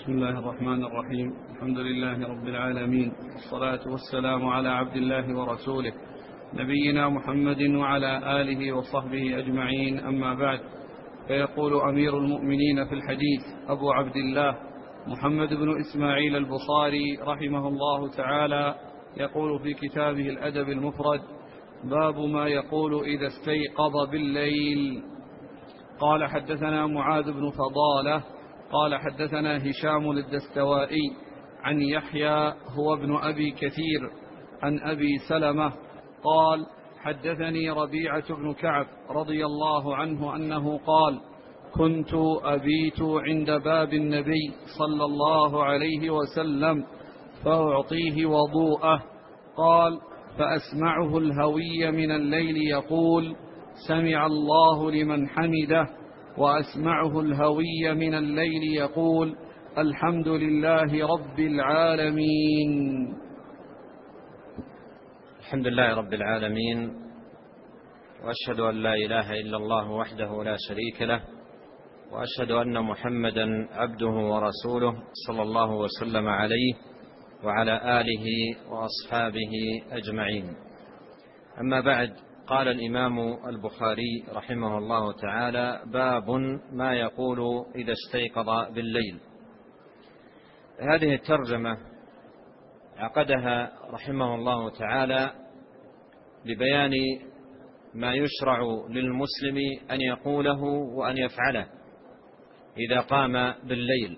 بسم الله الرحمن الرحيم. الحمد لله رب العالمين، والصلاة والسلام على عبد الله ورسوله نبينا محمد وعلى آله وصحبه أجمعين، أما بعد. فيقول أمير المؤمنين في الحديث أبو عبد الله محمد بن إسماعيل البخاري رحمه الله تعالى، يقول في كتابه الأدب المفرد: باب ما يقول إذا استيقظ بالليل. قال: حدثنا معاذ بن فضالة قال: حدثنا هشام الدستوائي عن يحيى هو ابن أبي كثير عن أبي سلمة قال: حدثني ربيعة بن كعب رضي الله عنه أنه قال: كنت أبيت عند باب النبي صلى الله عليه وسلم فأعطيه وضوءه. قال: فأسمعه الهوي من الليل يقول: سمع الله لمن حمده، وأسمعه الهوي من الليل يقول: الحمد لله رب العالمين. الحمد لله رب العالمين، وأشهد أن لا إله إلا الله وحده لا شريك له، وأشهد أن محمدا عبده ورسوله صلى الله وسلم عليه وعلى آله وأصحابه أجمعين. أما بعد، قال الإمام البخاري رحمه الله تعالى: باب ما يقول إذا استيقظ بالليل. هذه الترجمة عقدها رحمه الله تعالى لبيان ما يشرع للمسلم أن يقوله وأن يفعله إذا قام بالليل.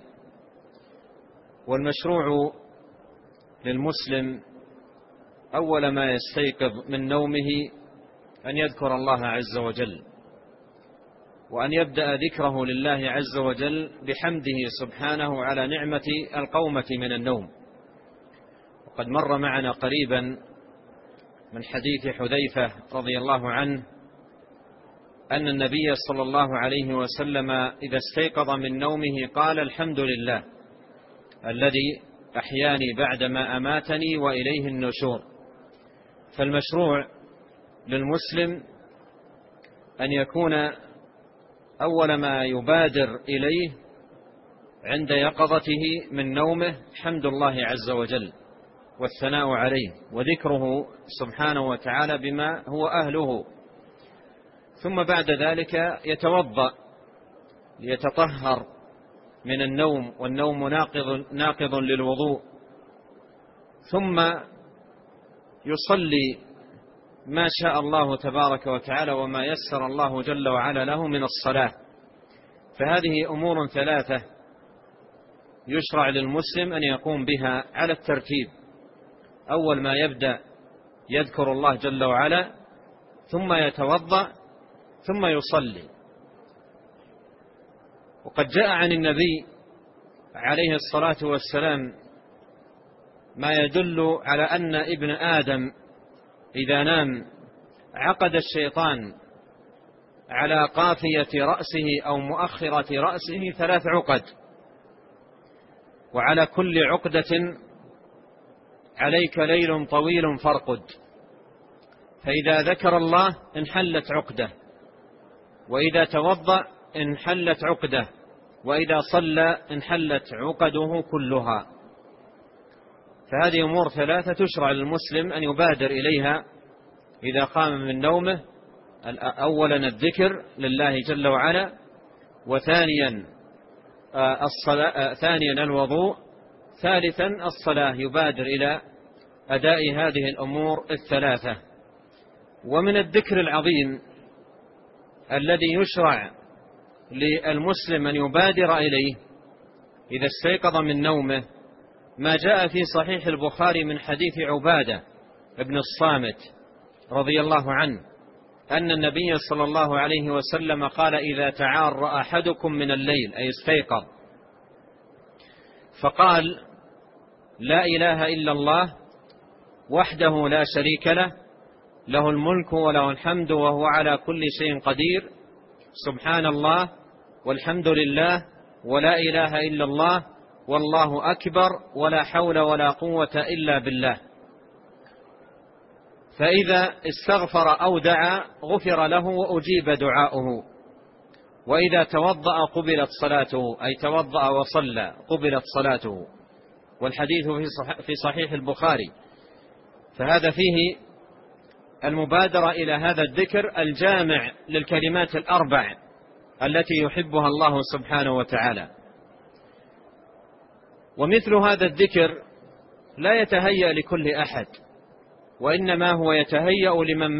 والمشروع للمسلم أول ما يستيقظ من نومه أن يذكر الله عز وجل، وأن يبدأ ذكره لله عز وجل بحمده سبحانه على نعمة القومة من النوم. وقد مر معنا قريبا من حديث حذيفة رضي الله عنه أن النبي صلى الله عليه وسلم إذا استيقظ من نومه قال: الحمد لله الذي أحياني بعدما أماتني وإليه النشور. فالمشروع للمسلم أن يكون أول ما يبادر إليه عند يقظته من نومه حمد الله عز وجل والثناء عليه وذكره سبحانه وتعالى بما هو أهله، ثم بعد ذلك يتوضأ ليتطهر من النوم، والنوم ناقض للوضوء، ثم يصلي ما شاء الله تبارك وتعالى وما يسر الله جل وعلا له من الصلاة. فهذه أمور ثلاثة يشرع للمسلم أن يقوم بها على الترتيب. أول ما يبدأ يذكر الله جل وعلا، ثم يتوضأ، ثم يصلي. وقد جاء عن النبي عليه الصلاة والسلام ما يدل على أن ابن آدم إذا نام عقد الشيطان على قافية رأسه أو مؤخرة رأسه 3 عقد، وعلى كل عقدة عليك ليل طويل فارقد. فإذا ذكر الله انحلت عقدة، وإذا توضأ انحلت عقدة، وإذا صلى انحلت عقده كلها. فهذه أمور 3 تشرع للمسلم أن يبادر إليها إذا قام من نومه. أولا الذكر لله جل وعلا، وثانيا ثانيا الوضوء، ثالثا الصلاة. يبادر إلى أداء هذه الأمور 3. ومن الذكر العظيم الذي يشرع للمسلم أن يبادر إليه إذا استيقظ من نومه ما جاء في صحيح البخاري من حديث عبادة ابن الصامت رضي الله عنه أن النبي صلى الله عليه وسلم قال: إذا تعار أحدكم من الليل، أي استيقظ، فقال: لا إله إلا الله وحده لا شريك له، له الملك وله الحمد وهو على كل شيء قدير، سبحان الله والحمد لله ولا إله إلا الله والله أكبر، ولا حول ولا قوة إلا بالله. فإذا استغفر أو دعا غفر له وأجيب دعاؤه. وإذا توضأ قبلت صلاته، أي توضأ وصلى قبلت صلاته، والحديث في صحيح البخاري. فهذا فيه المبادرة إلى هذا الذكر الجامع للكلمات الأربع التي يحبها الله سبحانه وتعالى. ومثل هذا الذكر لا يتهيأ لكل أحد، وإنما هو يتهيأ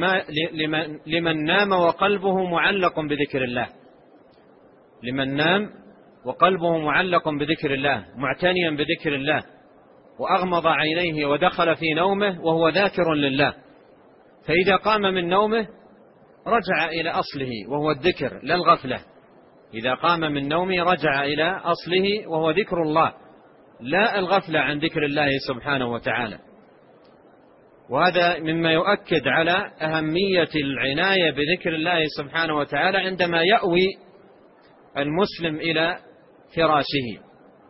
لمن نام وقلبه معلق بذكر الله، لمن نام وقلبه معلق بذكر الله، معتنيا بذكر الله، وأغمض عينيه ودخل في نومه وهو ذاكر لله. فإذا قام من نومه رجع إلى أصله وهو الذكر لا الغفلة. إذا قام من نومه رجع إلى أصله وهو ذكر الله لا الغفلة عن ذكر الله سبحانه وتعالى. وهذا مما يؤكد على أهمية العناية بذكر الله سبحانه وتعالى عندما يأوي المسلم إلى فراشه.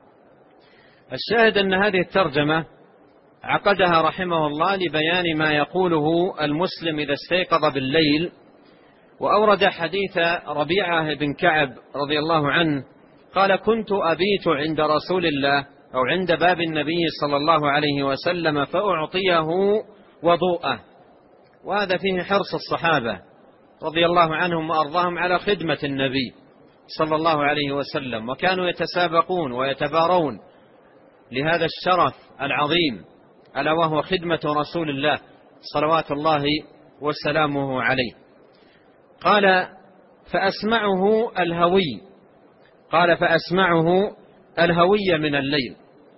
الشاهد أن هذه الترجمة عقدها رحمه الله لبيان ما يقوله المسلم إذا استيقظ بالليل، وأورد حديث ربيعة بن كعب رضي الله عنه قال: كنت أبيت عند رسول الله أو عند باب النبي صلى الله عليه وسلم فأعطيه وضوءه. وهذا فيه حرص الصحابة رضي الله عنهم وأرضاهم على خدمة النبي صلى الله عليه وسلم، وكانوا يتسابقون ويتبارون لهذا الشرف العظيم ألا وهو خدمة رسول الله صلوات الله وسلامه عليه. قال: فأسمعه الهوي، قال: فأسمعه الهوي من الليل.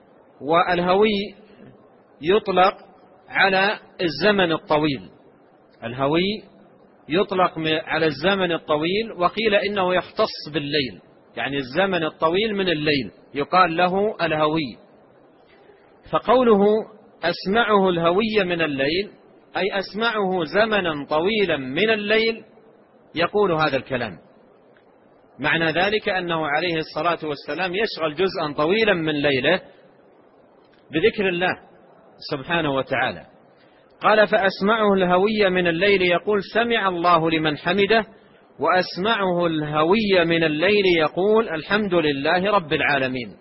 والهوي يطلق على الزمن الطويل، الهوي يطلق على الزمن الطويل، وقيل إنه يختص بالليل، يعني الزمن الطويل من الليل يقال له الهوي. فقوله أسمعه الهوي من الليل أي أسمعه زمنا طويلا من الليل يقول هذا الكلام. معنى ذلك أنه عليه الصلاة والسلام يشغل جزءا طويلا من ليله بذكر الله سبحانه وتعالى. قال: فأسمعه الهوي من الليل يقول سمع الله لمن حمده، وأسمعه الهوي من الليل يقول الحمد لله رب العالمين.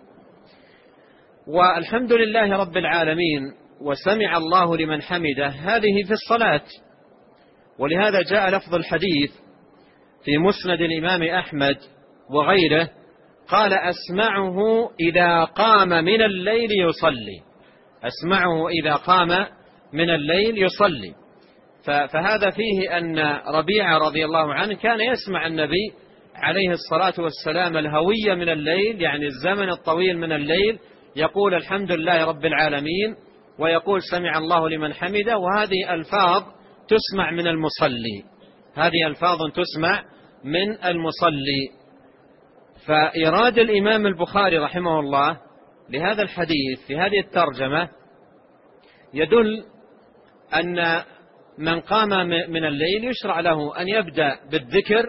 والحمد لله رب العالمين وسمع الله لمن حمده هذه في الصلاة، ولهذا جاء لفظ الحديث في مسند الإمام أحمد وغيره قال: أسمعه إذا قام من الليل يصلي، أسمعه إذا قام من الليل يصلي. فهذا فيه أن ربيعة رضي الله عنه كان يسمع النبي عليه الصلاة والسلام الهوي من الليل، يعني الزمن الطويل من الليل، يقول الحمد لله رب العالمين ويقول سمع الله لمن حمده. وهذه ألفاظ تسمع من المصلي، هذه ألفاظ تسمع من المصلي. فإيراد الإمام البخاري رحمه الله لهذا الحديث في هذه الترجمة يدل أن من قام من الليل يشرع له أن يبدأ بالذكر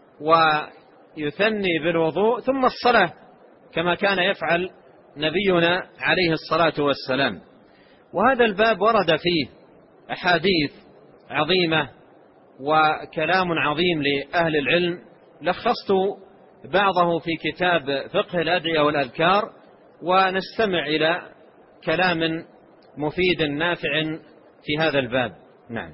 ويثني بالوضوء ثم الصلاة كما كان يفعل نبينا عليه الصلاة والسلام. وهذا الباب ورد فيه أحاديث عظيمة وكلام عظيم لأهل العلم، لخصت بعضه في كتاب فقه الأدعية والأذكار، ونستمع إلى كلام مفيد نافع في هذا الباب. نعم.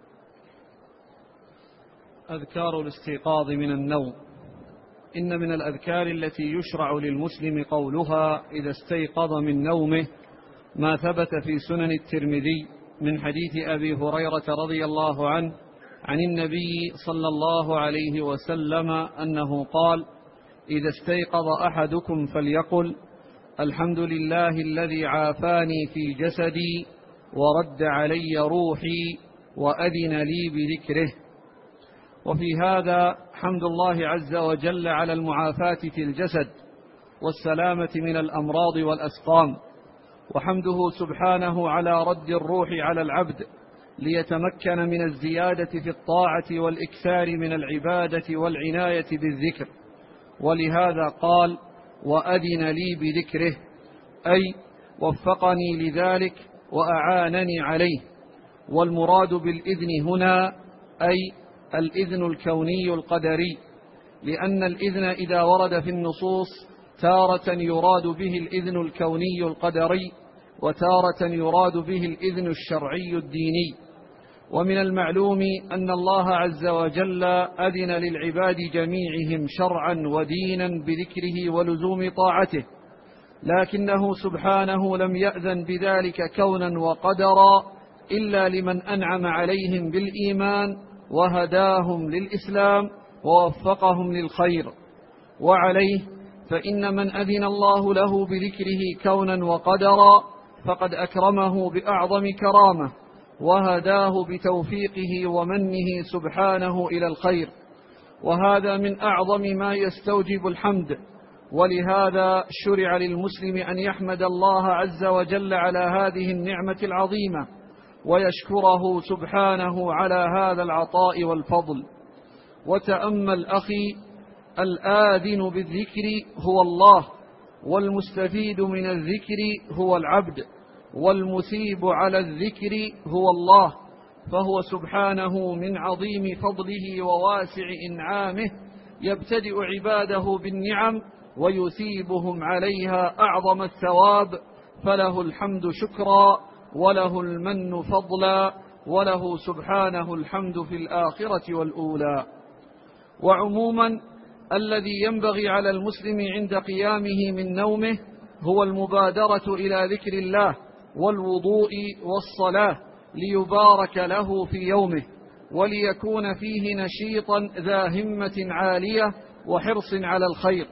أذكار الاستيقاظ من النوم. إن من الأذكار التي يشرع للمسلم قولها إذا استيقظ من نومه ما ثبت في سنن الترمذي من حديث أبي هريرة رضي الله عنه عن النبي صلى الله عليه وسلم أنه قال: إذا استيقظ أحدكم فليقل الحمد لله الذي عافاني في جسدي ورد علي روحي وأذن لي بذكره. وفي هذا حمد الله عز وجل على المعافاة في الجسد والسلامة من الأمراض والأسقام، وحمده سبحانه على رد الروح على العبد ليتمكن من الزيادة في الطاعة والإكثار من العبادة والعناية بالذكر. ولهذا قال: وأذن لي بذكره، أي وفقني لذلك وأعانني عليه. والمراد بالإذن هنا أي الإذن الكوني القدري، لأن الإذن إذا ورد في النصوص تارة يراد به الإذن الكوني القدري، وتارة يراد به الإذن الشرعي الديني. ومن المعلوم أن الله عز وجل أذن للعباد جميعهم شرعا ودينا بذكره ولزوم طاعته، لكنه سبحانه لم يأذن بذلك كونا وقدرا إلا لمن أنعم عليهم بالإيمان وهداهم للإسلام ووفقهم للخير. وعليه فإن من أذن الله له بذكره كونا وقدرا فقد أكرمه بأعظم كرامة، وهداه بتوفيقه ومنه سبحانه إلى الخير، وهذا من أعظم ما يستوجب الحمد. ولهذا شرع للمسلم أن يحمد الله عز وجل على هذه النعمة العظيمة، ويشكره سبحانه على هذا العطاء والفضل. وتأمل أخي، الآذن بالذكر هو الله، والمستفيد من الذكر هو العبد، والمثيب على الذكر هو الله، فهو سبحانه من عظيم فضله وواسع إنعامه يبتدئ عباده بالنعم ويثيبهم عليها أعظم الثواب، فله الحمد شكرا، وله المن فضلا، وله سبحانه الحمد في الآخرة والأولى. وعموما الذي ينبغي على المسلم عند قيامه من نومه هو المبادرة إلى ذكر الله والوضوء والصلاة ليبارك له في يومه، وليكون فيه نشيطا ذا همة عالية وحرص على الخير،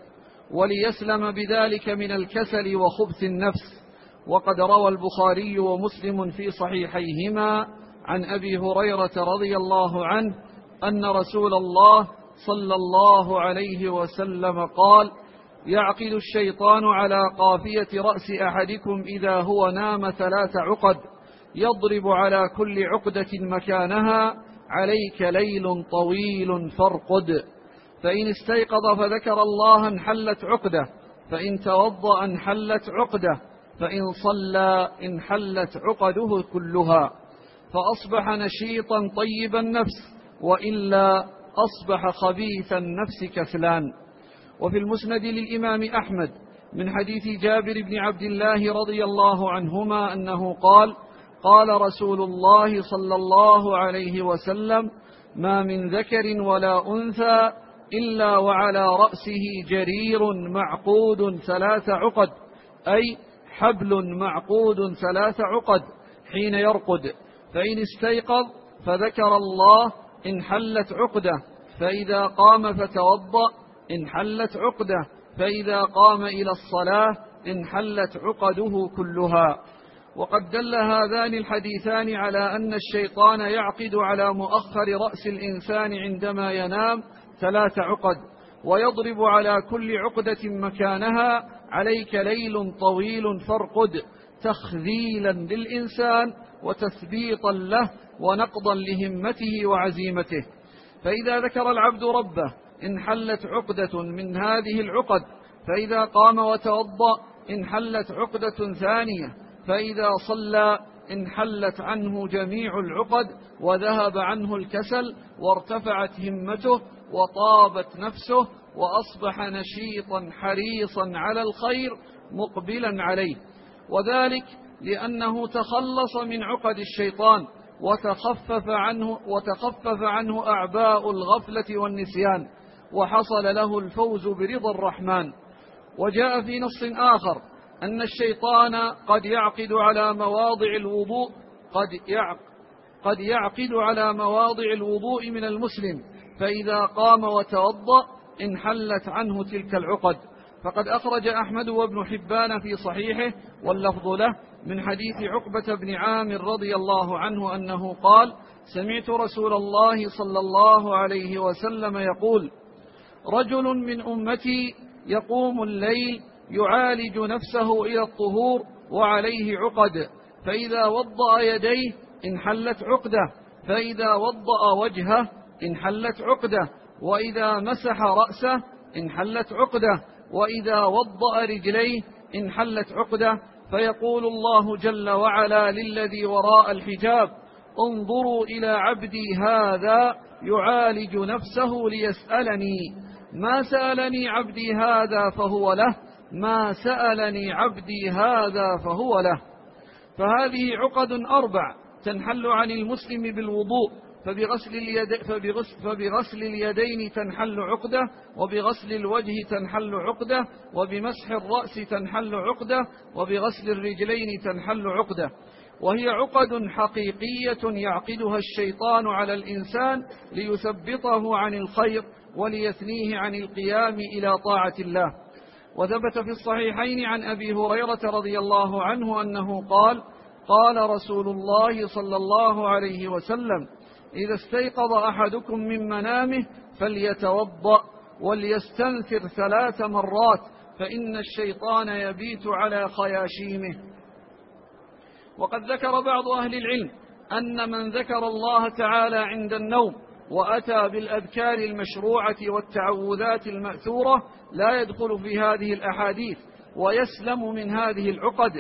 وليسلم بذلك من الكسل وخبث النفس. وقد روى البخاري ومسلم في صحيحيهما عن أبي هريرة رضي الله عنه أن رسول الله صلى الله عليه وسلم قال: يعقد الشيطان على قافية رأس أحدكم إذا هو نام 3 عقد، يضرب على كل عقدة مكانها: عليك ليل طويل فارقد. فإن استيقظ فذكر الله انحلت عقدة، فإن توضأ انحلت عقدة، فإن صلى انحلت عقده كلها، فأصبح نشيطا طيب النفس، وإلا أصبح خبيث النفس كسلان. وفي المسند للإمام أحمد من حديث جابر بن عبد الله رضي الله عنهما أنه قال: قال رسول الله صلى الله عليه وسلم: ما من ذكر ولا أنثى إلا وعلى رأسه جرير معقود 3 عقد، أي حبل معقود 3 عقد حين يرقد، فإن استيقظ فذكر الله انحلت عقدة، فإذا قام فتوضأ انحلت عقدة، فإذا قام إلى الصلاة انحلت عقده كلها. وقد دل هذان الحديثان على أن الشيطان يعقد على مؤخر رأس الإنسان عندما ينام 3 عقد، ويضرب على كل عقدة مكانها: عليك ليل طويل فارقد، تخذيلا للإنسان وتثبيطا له ونقضا لهمته وعزيمته. فإذا ذكر العبد ربه انحلت عقدة من هذه العقد، فإذا قام وتوضأ انحلت عقدة ثانية، فإذا صلى انحلت عنه جميع العقد وذهب عنه الكسل وارتفعت همته وطابت نفسه، وأصبح نشيطا حريصا على الخير مقبلا عليه، وذلك لأنه تخلص من عقد الشيطان وتخفف عنه أعباء الغفلة والنسيان، وحصل له الفوز برضا الرحمن. وجاء في نص آخر أن الشيطان قد يعقد على مواضع الوضوء من المسلم، فإذا قام وتوضأ انحلت عنه تلك العقد. فقد أخرج أحمد وابن حبان في صحيحه واللفظ له من حديث عقبة بن عامر رضي الله عنه أنه قال: سمعت رسول الله صلى الله عليه وسلم يقول: رجل من أمتي يقوم الليل يعالج نفسه إلى الطهور وعليه عقد، فإذا وضأ يديه انحلت عقدة، فإذا وضأ وجهه انحلت عقدة، وإذا مسح رأسه انحلت عقدة، وإذا وضأ رجليه انحلت عقدة، فيقول الله جل وعلا للذي وراء الحجاب: انظروا إلى عبدي هذا يعالج نفسه ليسألني، ما سألني عبدي هذا فهو له، ما سألني عبدي هذا فهو له. فهذه عقد 4 تنحل عن المسلم بالوضوء، فبغسل اليدين تنحل عقدة، وبغسل الوجه تنحل عقدة، وبمسح الرأس تنحل عقدة، وبغسل الرجلين تنحل عقدة. وهي عقد حقيقية يعقدها الشيطان على الإنسان ليثبطه عن الخير وليثنيه عن القيام إلى طاعة الله. وثبت في الصحيحين عن أبي هريرة رضي الله عنه أنه قال: قال رسول الله صلى الله عليه وسلم: إذا استيقظ أحدكم من منامه فليتوضأ وليستنثر 3 مرات، فإن الشيطان يبيت على خياشيمه. وقد ذكر بعض أهل العلم أن من ذكر الله تعالى عند النوم وأتى بالأذكار المشروعة والتعوذات المأثورة لا يدخل في هذه الأحاديث ويسلم من هذه العقد،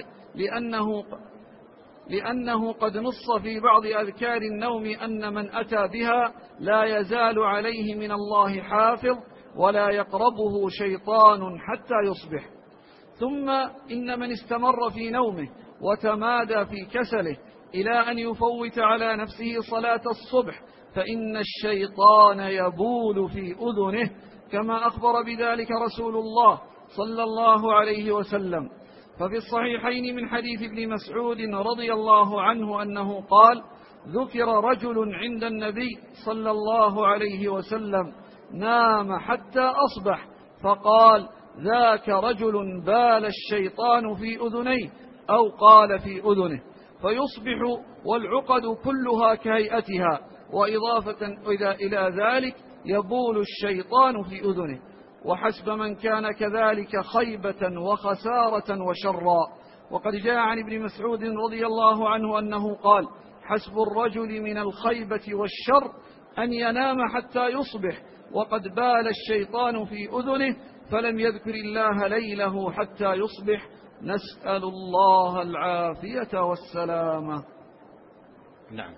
لأنه قد نص في بعض أذكار النوم أن من أتى بها لا يزال عليه من الله حافظ ولا يقربه شيطان حتى يصبح. ثم إن من استمر في نومه وتمادى في كسله إلى أن يفوت على نفسه صلاة الصبح فإن الشيطان يبول في أذنه، كما أخبر بذلك رسول الله صلى الله عليه وسلم. ففي الصحيحين من حديث ابن مسعود رضي الله عنه أنه قال: ذكر رجل عند النبي صلى الله عليه وسلم نام حتى أصبح، فقال: ذاك رجل بال الشيطان في أذنيه، أو قال في أذنه، فيصبح والعقد كلها كهيئتها، وإضافة إلى ذلك يبول الشيطان في أذنه. وحسب من كان كذلك خيبة وخسارة وشرا. وقد جاء عن ابن مسعود رضي الله عنه أنه قال: حسب الرجل من الخيبة والشر أن ينام حتى يصبح وقد بال الشيطان في أذنه فلم يذكر الله ليله حتى يصبح، نسأل الله العافية والسلامة. نعم.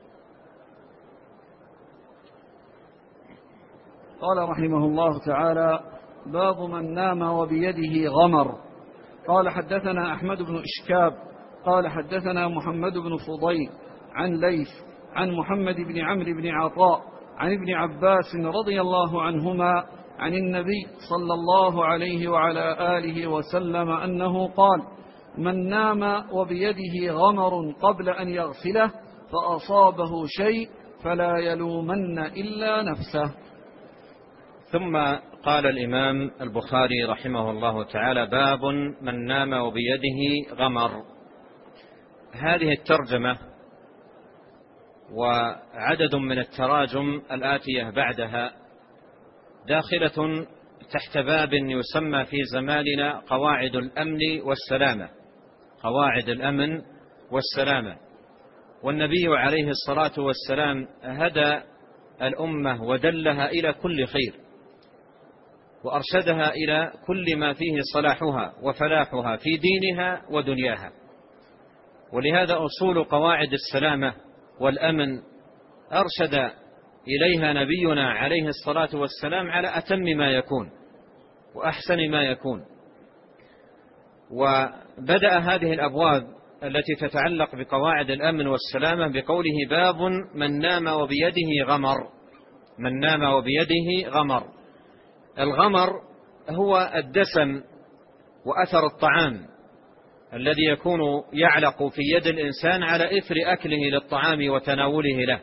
قال رحمه الله تعالى: باب من نام وبيده غمر. قال: حدثنا أحمد بن إشكاب قال: حدثنا محمد بن فضيل عن ليث عن محمد بن عمرو بن عطاء عن ابن عباس رضي الله عنهما عن النبي صلى الله عليه وعلى آله وسلم أنه قال: من نام وبيده غمر قبل أن يغسله فأصابه شيء فلا يلومن إلا نفسه. ثم قال الإمام البخاري رحمه الله تعالى: باب من نام وبيده غمر. هذه الترجمة وعدد من التراجم الآتية بعدها داخلة تحت باب يسمى في زماننا قواعد الأمن والسلامة، قواعد الأمن والسلامة. والنبي عليه الصلاة والسلام هدى الأمة ودلها إلى كل خير، وأرشدها إلى كل ما فيه صلاحها وفلاحها في دينها ودنياها. ولهذا أصول قواعد السلامة والأمن أرشد إليها نبينا عليه الصلاة والسلام على أتم ما يكون وأحسن ما يكون. وبدأ هذه الأبواب التي تتعلق بقواعد الأمن والسلامة بقوله: باب من نام وبيده غمر. من نام وبيده غمر. الغمر هو الدسم وأثر الطعام الذي يكون يعلق في يد الإنسان على إثر أكله للطعام وتناوله له.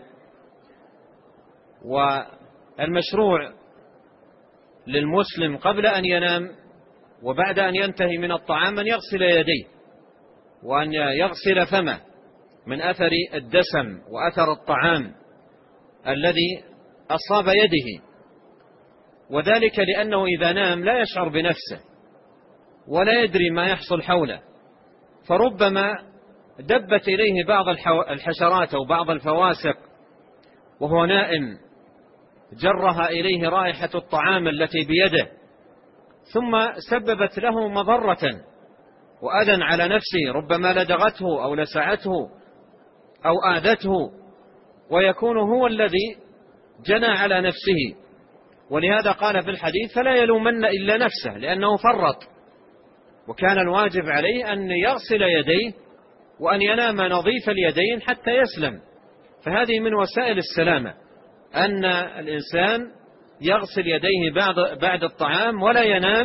والمشروع للمسلم قبل أن ينام وبعد أن ينتهي من الطعام أن يغسل يديه وأن يغسل فمه من أثر الدسم وأثر الطعام الذي أصاب يده، وذلك لأنه إذا نام لا يشعر بنفسه ولا يدري ما يحصل حوله، فربما دبت إليه بعض الحشرات أو بعض الفواسق وهو نائم، جرها إليه رائحة الطعام التي بيده، ثم سببت له مضرة وأذى على نفسه، ربما لدغته أو لسعته أو آذته، ويكون هو الذي جنى على نفسه ولهذا قال في الحديث: فلا يلومن إلا نفسه، لأنه فرط، وكان الواجب عليه أن يغسل يديه وأن ينام نظيف اليدين حتى يسلم. فهذه من وسائل السلامة، أن الإنسان يغسل يديه بعد الطعام ولا ينام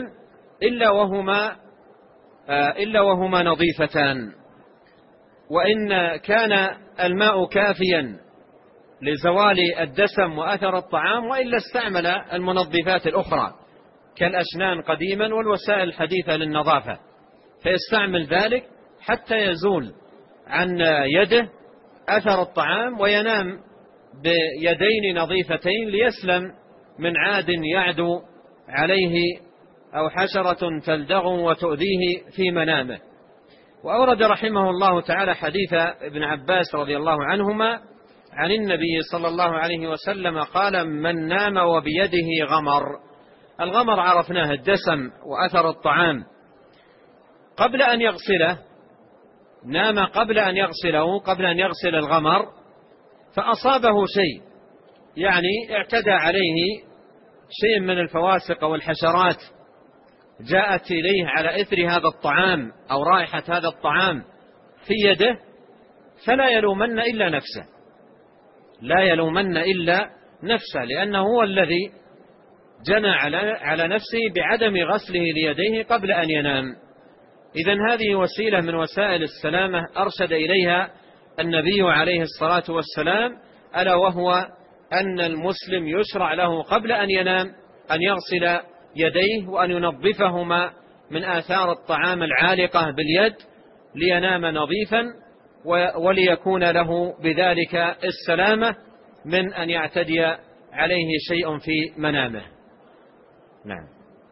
إلا وهما نظيفتان. وإن كان الماء كافيا لزوال الدسم وأثر الطعام، وإلا استعمل المنظفات الأخرى كالأشنان قديما والوسائل الحديثة للنظافة، فيستعمل ذلك حتى يزول عن يده أثر الطعام وينام بيدين نظيفتين ليسلم من عاد يعدو عليه أو حشرة تلدغ وتؤذيه في منامه. وأورد رحمه الله تعالى حديث ابن عباس رضي الله عنهما عن النبي صلى الله عليه وسلم قال: من نام وبيده غمر. الغمر عرفناه الدسم وأثر الطعام، قبل أن يغسله، نام قبل أن يغسله، قبل أن يغسل الغمر، فأصابه شيء، يعني اعتدى عليه شيء من الفواسق والحشرات جاءت إليه على إثر هذا الطعام أو رائحة هذا الطعام في يده، فلا يلومن إلا نفسه، لا يلومن إلا نفسه، لأنه هو الذي جنى على نفسه بعدم غسله ليديه قبل أن ينام. إذن هذه وسيلة من وسائل السلامة أرشد إليها النبي عليه الصلاة والسلام، ألا وهو أن المسلم يشرع له قبل أن ينام أن يغسل يديه وأن ينظفهما من آثار الطعام العالقة باليد لينام نظيفا، وليكون له بذلك السلامة من أن يعتدي عليه شيء في منامه. نعم.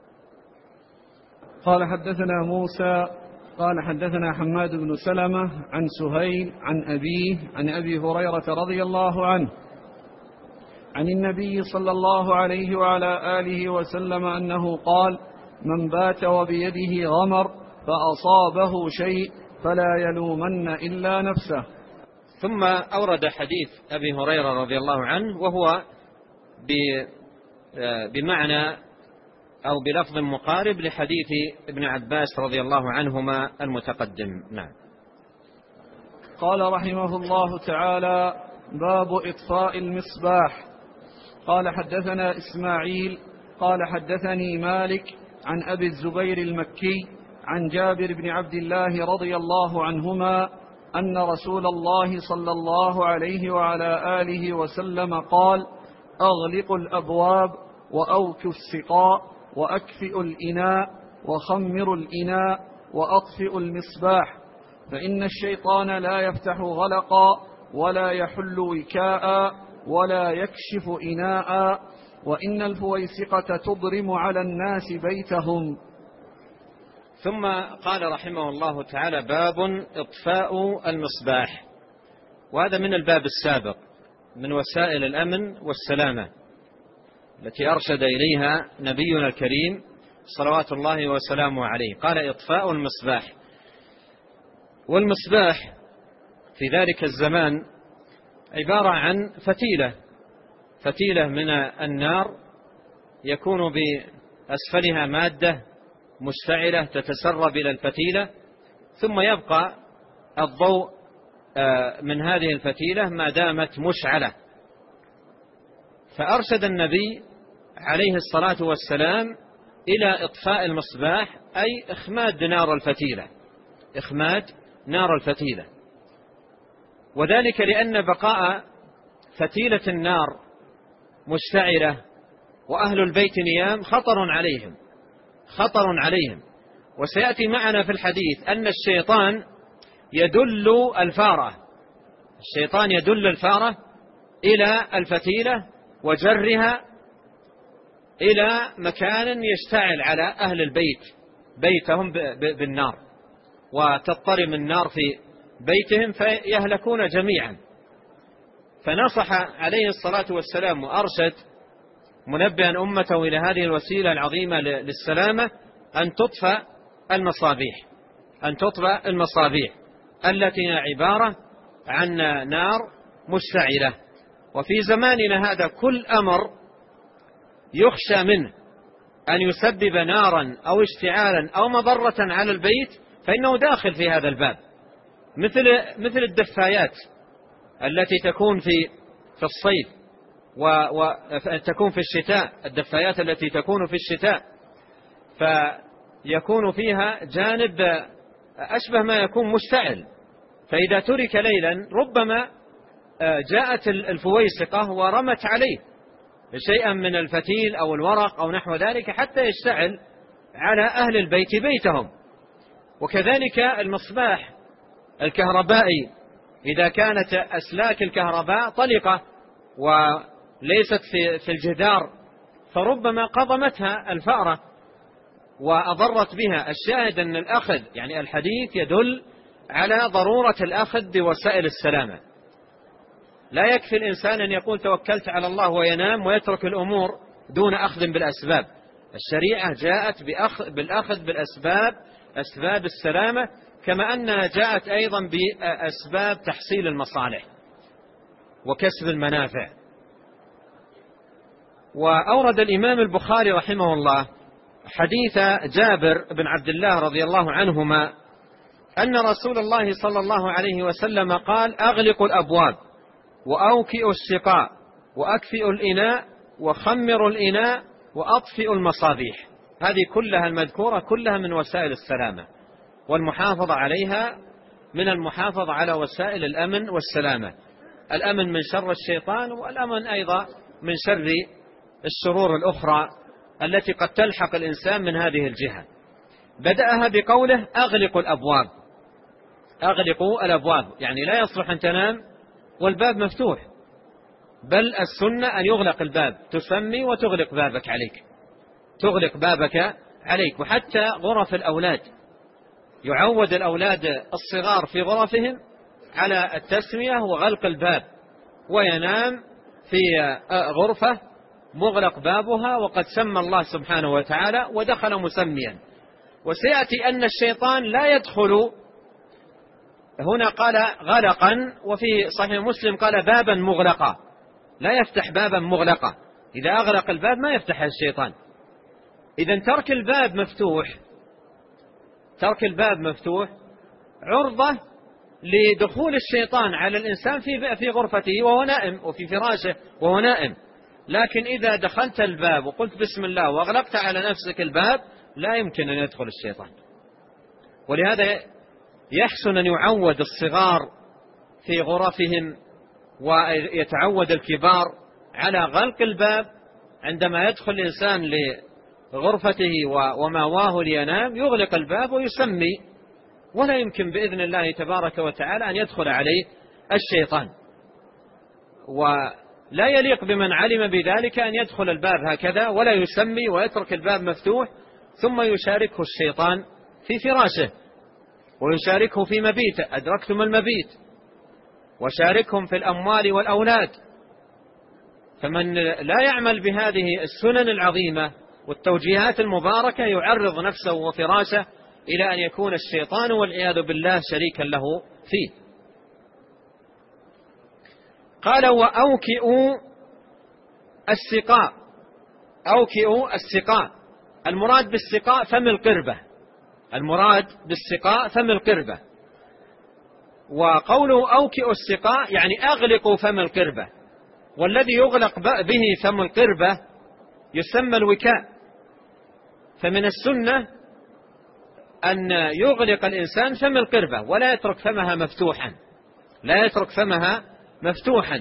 قال: حدثنا موسى قال حدثنا حماد بن سلمة عن سهيل عن أبيه عن أبي هريرة رضي الله عنه عن النبي صلى الله عليه وعلى آله وسلم أنه قال: من بات وبيده غمر فأصابه شيء فلا يلومن إلا نفسه. ثم أورد حديث أبي هريرة رضي الله عنه، وهو بمعنى أو بلفظ مقارب لحديث ابن عباس رضي الله عنهما المتقدم. نعم. قال رحمه الله تعالى: باب إطفاء المصباح. قال: حدثنا إسماعيل قال حدثني مالك عن أبي الزبير المكي عن جابر بن عبد الله رضي الله عنهما أن رسول الله صلى الله عليه وعلى آله وسلم قال: أغلقوا الأبواب وأوكوا السقاء وأكفئوا الإناء وخمروا الإناء وأطفئوا المصباح، فإن الشيطان لا يفتح غلقا ولا يحل وكاء ولا يكشف إناء، وإن الفويسقة تضرم على الناس بيتهم. ثم قال رحمه الله تعالى: باب إطفاء المصباح. وهذا من الباب السابق من وسائل الأمن والسلامة التي أرشد إليها نبينا الكريم صلوات الله وسلامه عليه. قال: إطفاء المصباح. والمصباح في ذلك الزمان عبارة عن فتيلة من النار يكون بأسفلها مادة مشتعلة تتسرب إلى الفتيلة، ثم يبقى الضوء من هذه الفتيلة ما دامت مشعلة. فأرشد النبي عليه الصلاة والسلام إلى إطفاء المصباح، أي إخماد نار الفتيلة، وذلك لأن بقاء فتيلة النار مشتعلة وأهل البيت نيام خطر عليهم. وسيأتي معنا في الحديث أن الشيطان يدل الفارة إلى الفتيلة وجرها إلى مكان يشتعل على أهل البيت بيتهم بالنار، وتضطرم النار في بيتهم فيهلكون جميعا. فنصح عليه الصلاة والسلام وأرشد منبها أمته إلى هذه الوسيلة العظيمة للسلامة، أن تطفأ المصابيح التي هي عبارة عن نار مشتعلة. وفي زماننا هذا كل أمر يخشى منه أن يسبب نارا أو اشتعالا أو مضرة على البيت فإنه داخل في هذا الباب، مثل الدفايات التي تكون في الصيف وتكون في الشتاء، الدفايات التي تكون في الشتاء فيكون فيها جانب أشبه ما يكون مشتعل، فإذا ترك ليلا ربما جاءت الفويسقة ورمت عليه شيئا من الفتيل أو الورق أو نحو ذلك حتى يشتعل على أهل البيت بيتهم. وكذلك المصباح الكهربائي إذا كانت أسلاك الكهرباء طلقة وليست في الجدار فربما قضمتها الفأرة وأضرت بها. الشاهد أن الأخذ يعني الحديث يدل على ضرورة الأخذ بوسائل السلامة. لا يكفي الإنسان أن يقول توكلت على الله وينام ويترك الأمور دون أخذ بالأسباب. الشريعة جاءت بالأخذ بالأسباب، أسباب السلامة، كما أنها جاءت أيضا بأسباب تحصيل المصالح وكسب المنافع. وأورد الإمام البخاري رحمه الله حديث جابر بن عبد الله رضي الله عنهما أن رسول الله صلى الله عليه وسلم قال: أغلقوا الأبواب وأوكئوا السقاء وأكفئوا الإناء وخمروا الإناء وأطفئوا المصابيح. هذه كلها المذكورة كلها من وسائل السلامة، والمحافظة عليها من المحافظة على وسائل الأمن والسلامة، الأمن من شر الشيطان والأمن أيضا من شر الشرور الأخرى التي قد تلحق الإنسان من هذه الجهة. بدأها بقوله: أغلقوا الأبواب. أغلقوا الأبواب يعني لا يصلح أن تنام والباب مفتوح، بل السنة أن يغلق الباب، تسمي وتغلق بابك عليك، تغلق بابك عليك. وحتى غرف الأولاد يعود الأولاد الصغار في غرفهم على التسمية وغلق الباب، وينام في غرفة مغلق بابها وقد سمى الله سبحانه وتعالى ودخل مسميا. وسيأتي أن الشيطان لا يدخل، هنا قال غلقا، وفي صحيح مسلم قال بابا مغلقا، لا يفتح بابا مغلقا. إذا أغلق الباب ما يفتح الشيطان. إذن ترك الباب مفتوح عرضة لدخول الشيطان على الإنسان في غرفته وهو نائم وفي فراشه وهو نائم. لكن إذا دخلت الباب وقلت بسم الله وأغلقت على نفسك الباب لا يمكن أن يدخل الشيطان. ولهذا يحسن أن يعود الصغار في غرفهم ويتعود الكبار على غلق الباب. عندما يدخل الإنسان لغرفته وماواه لينام يغلق الباب ويسمي، ولا يمكن بإذن الله تبارك وتعالى أن يدخل عليه الشيطان. ولا يليق بمن علم بذلك أن يدخل الباب هكذا ولا يسمي ويترك الباب مفتوح ثم يشاركه الشيطان في فراشه ويشاركه في مبيته. أدركتم المبيت، وشاركهم في الأموال والأولاد. فمن لا يعمل بهذه السنن العظيمة والتوجيهات المباركة يعرض نفسه وفراشه إلى أن يكون الشيطان والعياذ بالله شريكا له فيه. قال: وأوكئوا السقاء. أوكئوا السقاء، المراد بالسقاء فم القربة، المراد بالسقاء فم القربة. وقوله أوكئوا السقاء يعني أغلقوا فم القربة، والذي يغلق به فم القربة يسمى الوكاء. فمن السنة أن يغلق الإنسان فم القربة ولا يترك فمها مفتوحا، لا يترك فمها مفتوحا.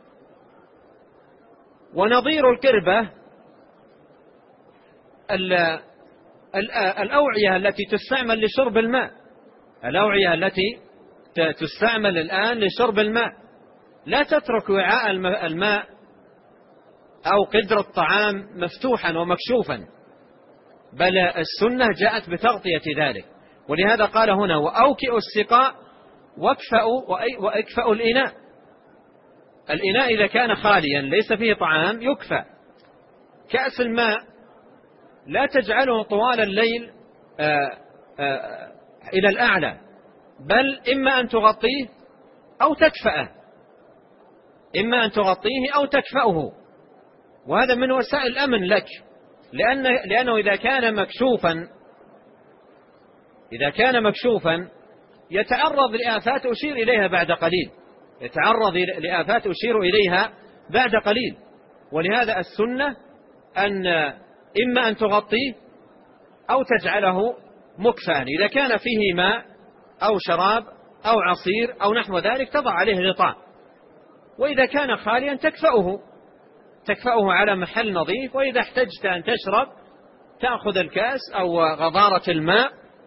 ونظير القربة الأوعية التي تستعمل لشرب الماء، الأوعية التي تستعمل الآن لشرب الماء. لا تترك وعاء الماء أو قدر الطعام مفتوحا ومكشوفا، بل السنة جاءت بتغطية ذلك. ولهذا قال هنا: وأوكئوا السقاء واكفأوا الإناء. الإناء إذا كان خاليا ليس فيه طعام يكفى. كأس الماء لا تجعله طوال الليل إلى الأعلى، بل إما أن تغطيه أو تكفأه، إما أن تغطيه أو تكفأه. وهذا من وسائل الأمن لك، لأنه إذا كان مكشوفا يتعرض لآفات أشير إليها بعد قليل. ولهذا السنة أن إما أن تغطيه أو تجعله مكفأ، إذا كان فيه ماء أو شراب أو عصير أو نحو ذلك تضع عليه غطاء، وإذا كان خاليا تكفأه على محل نظيف، وإذا احتجت أن تشرب تأخذ الكأس أو غضارة الماء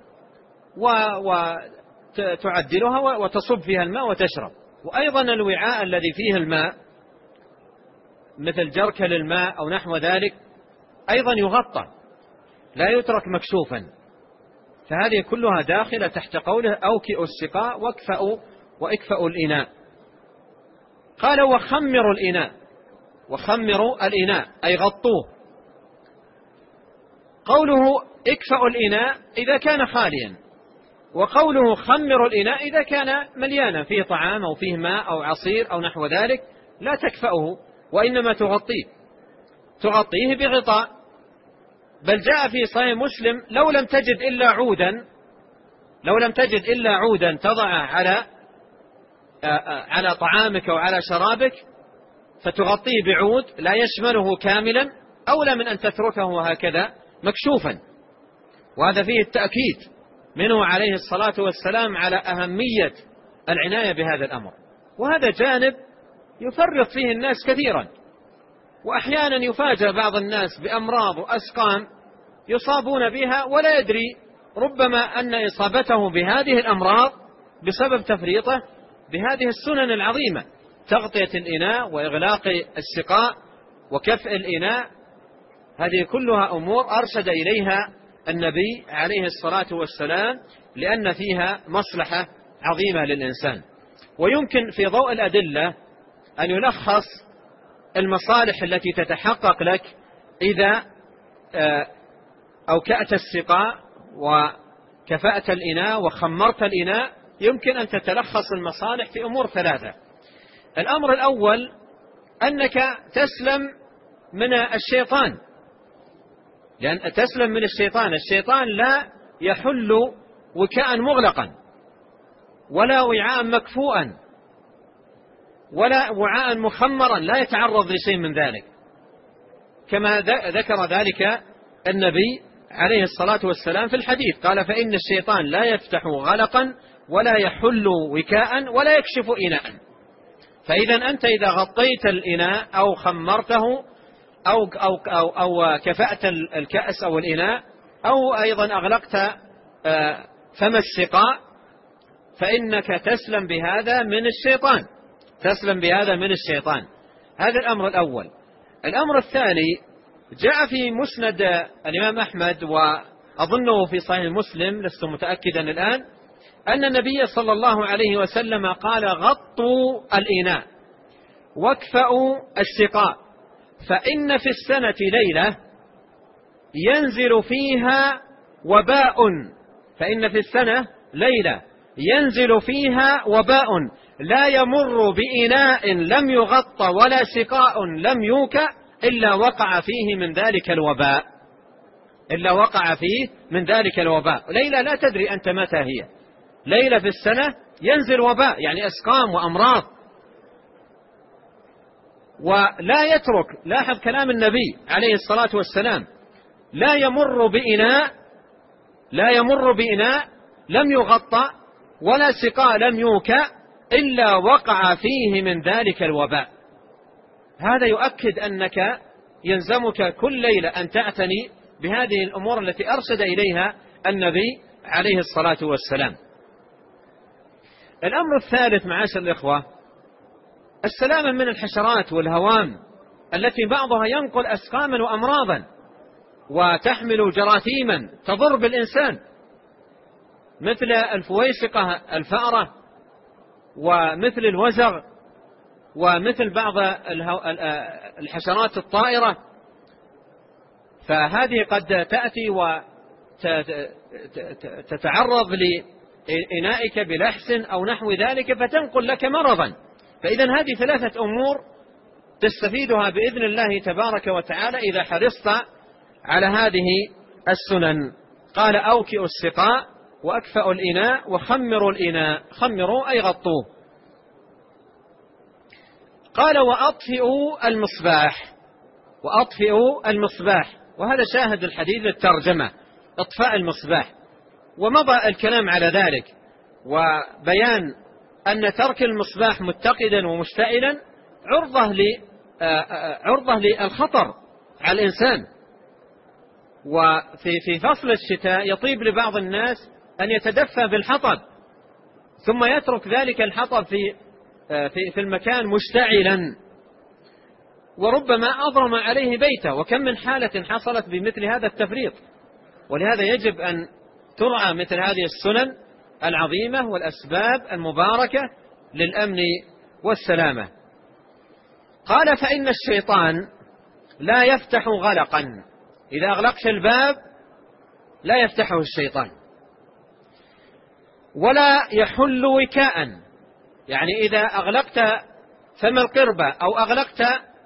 وتعدلها وتصب فيها الماء وتشرب. وأيضا الوعاء الذي فيه الماء مثل جركة للماء أو نحو ذلك أيضا يغطى، لا يترك مكشوفا. فهذه كلها داخلة تحت قوله أوكئوا السقاء واكفأوا الإناء. قال وخمروا الإناء أي غطوه. قوله اكفأوا الإناء إذا كان خاليا، وقوله خمروا الإناء إذا كان مليانا فيه طعام أو فيه ماء أو عصير أو نحو ذلك، لا تكفأه وإنما تغطيه بغطاء. بل جاء في صحيح مسلم لو لم تجد إلا عودا تضع على طعامك وعلى شرابك فتغطيه بعود لا يشمله كاملا، أولى من أن تتركه هكذا مكشوفا. وهذا فيه التأكيد منه عليه الصلاة والسلام على أهمية العناية بهذا الأمر. وهذا جانب يفرط فيه الناس كثيرا، وأحيانا يفاجأ بعض الناس بأمراض وأسقام يصابون بها ولا يدري، ربما أن إصابته بهذه الأمراض بسبب تفريطه بهذه السنن العظيمة: تغطية الإناء وإغلاق السقاء وكفء الإناء. هذه كلها أمور أرشد إليها النبي عليه الصلاة والسلام لأن فيها مصلحة عظيمة للإنسان. ويمكن في ضوء الأدلة أن يلخص المصالح التي تتحقق لك إذا أوكأت السقاء وكفأت الإناء وخمرت الإناء. يمكن أن تتلخص المصالح في أمور ثلاثة. الأمر الأول أنك تسلم من الشيطان، لأن تسلم من الشيطان لا يحل وكاء مغلقا ولا وعاء مكفوءا ولا وعاء مخمرا لا يتعرض لشيء من ذلك، كما ذكر ذلك النبي عليه الصلاة والسلام في الحديث، قال: فإن الشيطان لا يفتح غلقا ولا يحل وكاء ولا يكشف إناء. فإذا أنت إذا غطيت الإناء أو خمرته أو كفأت الكأس أو الإناء أو أيضا أغلقت فم السقاء فإنك تسلم بهذا من الشيطان. هذا الأمر الأول. الأمر الثاني جاء في مسند الإمام أحمد وأظنه في صحيح مسلم، لست متأكدا الآن، أن النبي صلى الله عليه وسلم قال: غطوا الإناء واكفأوا السقاء، فإن في السنة ليلة ينزل فيها وباء لا يمر بإناء لم يغطى ولا سقاء لم يوكأ إلا وقع فيه من ذلك الوباء. ليلة لا تدري أنت متى هي، ليلة في السنة ينزل وباء، يعني أسقام وأمراض. ولا يترك، لاحظ كلام النبي عليه الصلاة والسلام: لا يمر بإناء لم يغطى ولا سقاء لم يوكأ إلا وقع فيه من ذلك الوباء. هذا يؤكد أنك يلزمك كل ليلة أن تعتني بهذه الأمور التي أرشد إليها النبي عليه الصلاة والسلام. الأمر الثالث معاشر الإخوة: السلامة من الحشرات والهوام التي بعضها ينقل أسقاما وأمراضا وتحمل جراثيما تضر بالإنسان، مثل الفويسقة الفأرة ومثل الوزغ ومثل بعض الحشرات الطائرة. فهذه قد تأتي وتتعرض لإنائك بلحس أو نحو ذلك فتنقل لك مرضا. فإذا هذه ثلاثة أمور تستفيدها بإذن الله تبارك وتعالى إذا حرصت على هذه السنن. قال: أوكئوا السقاء وأكفأوا الإناء وخمروا الإناء. خمروا أي غطوه. قال: وأطفئوا المصباح. وأطفئوا المصباح، وهذا شاهد الحديث للترجمة، إطفاء المصباح. ومضى الكلام على ذلك وبيان أن ترك المصباح متقدا ومشتعلا عرضة للخطر على الإنسان. وفي فصل الشتاء يطيب لبعض الناس أن يتدفى بالحطب ثم يترك ذلك الحطب في المكان مشتعلا، وربما أضرم عليه بيته. وكم من حالة حصلت بمثل هذا التفريط. ولهذا يجب أن ترعى مثل هذه السنن العظيمة والأسباب المباركة للأمن والسلامة. قال: فإن الشيطان لا يفتح غلقا. إذا أغلقت الباب لا يفتحه الشيطان، ولا يحل وكاء. يعني إذا أغلقت فم القربة أو أغلقت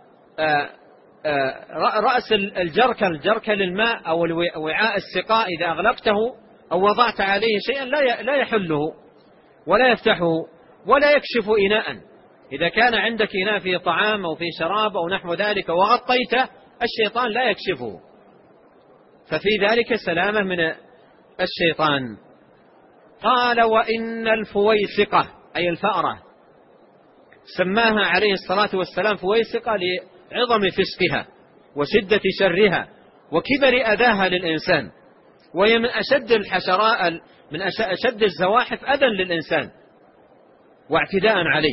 رأس الجركة للماء أو وعاء السقاء، إذا أغلقته أو وضعت عليه شيئا لا يحله ولا يفتحه ولا يكشف إناء. إذا كان عندك إناء فيه طعام أو فيه شراب أو نحو ذلك وغطيته، الشيطان لا يكشفه، ففي ذلك سلامة من الشيطان. قال: وإن الفويسقة أي الفأرة سماها عليه الصلاة والسلام فويسقة لعظم فسقها وشدة شرها وكبر أذاها للإنسان، وهي من أشد الحشراء، من أشد الزواحف أذى للإنسان واعتداء عليه،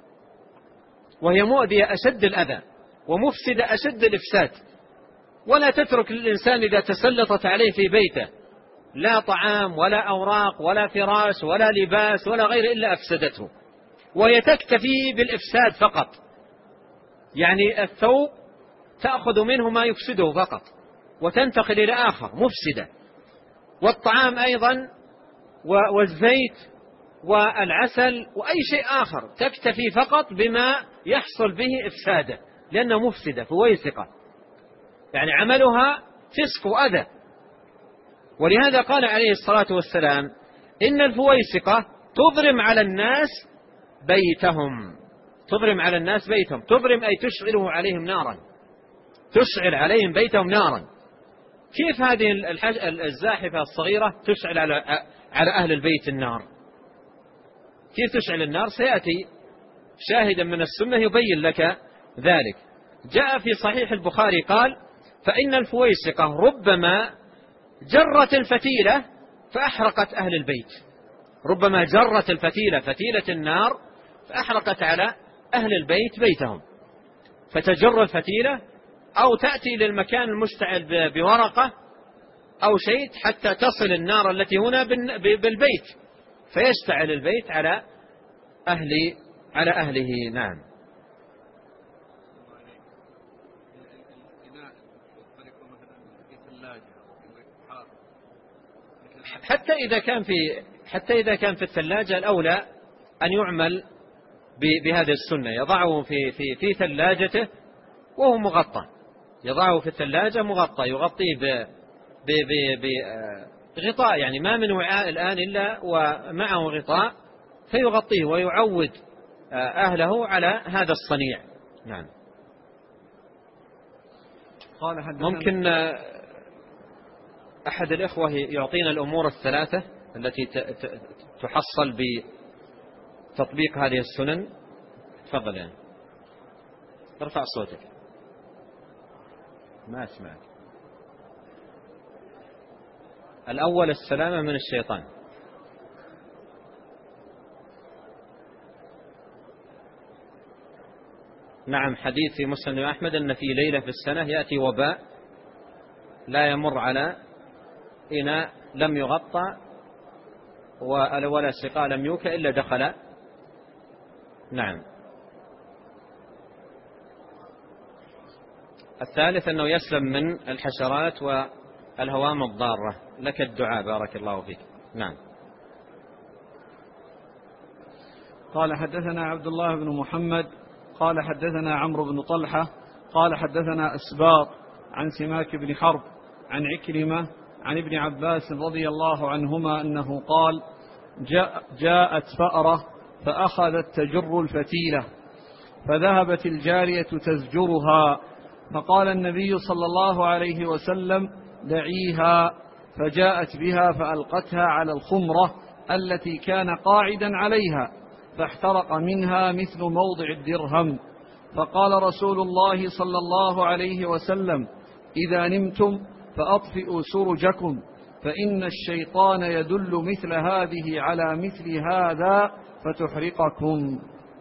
وهي مؤذية أشد الأذى ومفسدة أشد الإفساد. ولا تترك للإنسان إذا تسلطت عليه في بيته لا طعام ولا أوراق ولا فراش ولا لباس ولا غير إلا أفسدته، وهي تكتفي بالإفساد فقط. يعني الثوب تأخذ منه ما يفسده فقط وتنتقل إلى آخر مفسدة، والطعام أيضا والزيت والعسل وأي شيء آخر تكتفي فقط بما يحصل به إفساده، لأنها مفسدة فويسقة، يعني عملها فسق وأذى. ولهذا قال عليه الصلاة والسلام: إن الفويسقة تضرم على الناس بيتهم. تضرم على الناس بيتهم، تضرم أي تشعله عليهم نارا، تشعل عليهم بيتهم نارا. كيف هذه الزاحفة الصغيرة تشعل على أهل البيت النار؟ كيف تشعل النار؟ سيأتي شاهدا من السنة يبين لك ذلك. جاء في صحيح البخاري قال: فإن الفويسقة ربما جرت الفتيلة فأحرقت أهل البيت. ربما جرت الفتيلة، فتيلة النار، فأحرقت على أهل البيت بيتهم. فتجر الفتيلة أو تأتي للمكان المشتعل بورقة أو شيء حتى تصل النار التي هنا بالبيت، فيشتعل البيت على أهله. نعم. حتى إذا كان في الثلاجة الأولى أن يعمل بهذه السنة، يضعه في ثلاجته وهو مغطى، يضعه في الثلاجة مغطى، يغطيه بغطاء، يعني ما من وعاء الآن إلا ومعه غطاء، فيغطيه ويعود أهله على هذا الصنيع. نعم. ممكن أحد الإخوة يعطينا الأمور الثلاثة التي تحصل بتطبيق هذه السنن؟ تفضل. يعني ارفع صوتك، ما أسمعك. الأول السلامة من الشيطان. نعم، حديث في مسند أحمد أن في ليلة في السنة يأتي وباء لا يمر على إناء لم يغطى ولا سقاء لم يوكى إلا دخل. نعم. الثالث أنه يسلم من الحشرات والهوام الضارة. لك الدعاء بارك الله فيك. نعم. قال: حدثنا عبد الله بن محمد قال حدثنا عمرو بن طلحة قال حدثنا أسباط عن سماك بن حرب عن عكرمة عن ابن عباس رضي الله عنهما أنه قال جاءت فأرة فأخذت تجر الفتيلة فذهبت الجارية تزجرها، فقال النبي صلى الله عليه وسلم دعيها، فجاءت بها فألقتها على الخمرة التي كان قاعدا عليها فاحترق منها مثل موضع الدرهم. فقال رسول الله صلى الله عليه وسلم إذا نمتم فأطفئوا سرجكم فإن الشيطان يدل مثل هذه على مثل هذا فتحرقكم.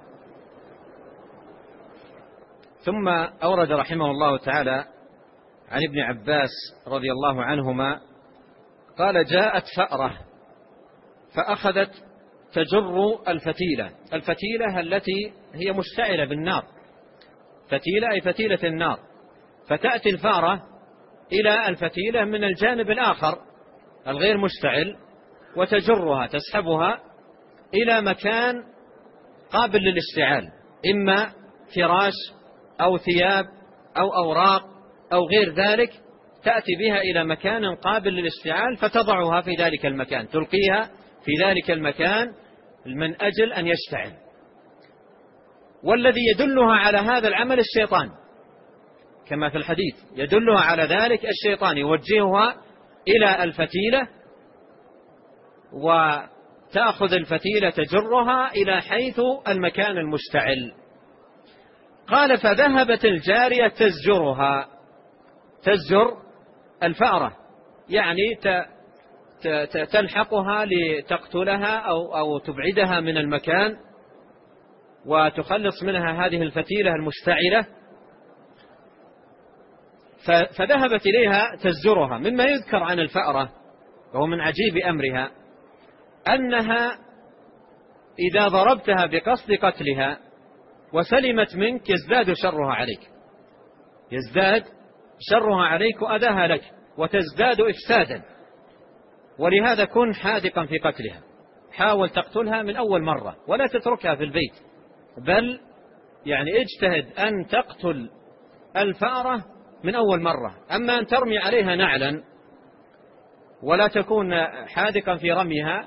ثم أورد رحمه الله تعالى عن ابن عباس رضي الله عنهما قال جاءت فأرة فأخذت تجر الفتيلة التي هي مشتعلة بالنار، فتيلة أي فتيلة النار، فتأتي الفأرة إلى الفتيلة من الجانب الآخر الغير مشتعل وتجرها تسحبها إلى مكان قابل للاشتعال، إما فراش أو ثياب أو أوراق أو غير ذلك، تأتي بها إلى مكان قابل للاشتعال فتضعها في ذلك المكان، تلقيها في ذلك المكان من أجل أن يشتعل. والذي يدلها على هذا العمل الشيطان، كما في الحديث يدلها على ذلك الشيطان، يوجهها إلى الفتيلة وتأخذ الفتيلة تجرها إلى حيث المكان المشتعل. قال فذهبت الجارية تزجر الفأرة، يعني تلحقها لتقتلها أو تبعدها من المكان وتخلص منها هذه الفتيلة المشتعلة، فذهبت إليها تزجرها. مما يذكر عن الفأرة وهو من عجيب أمرها أنها إذا ضربتها بقصد قتلها وسلمت منك يزداد شرها عليك وأذاها لك وتزداد إفسادا، ولهذا كن حاذقا في قتلها، حاول تقتلها من أول مرة ولا تتركها في البيت، بل يعني اجتهد أن تقتل الفأرة من أول مرة. أما أن ترمي عليها نعلا ولا تكون حاذقا في رميها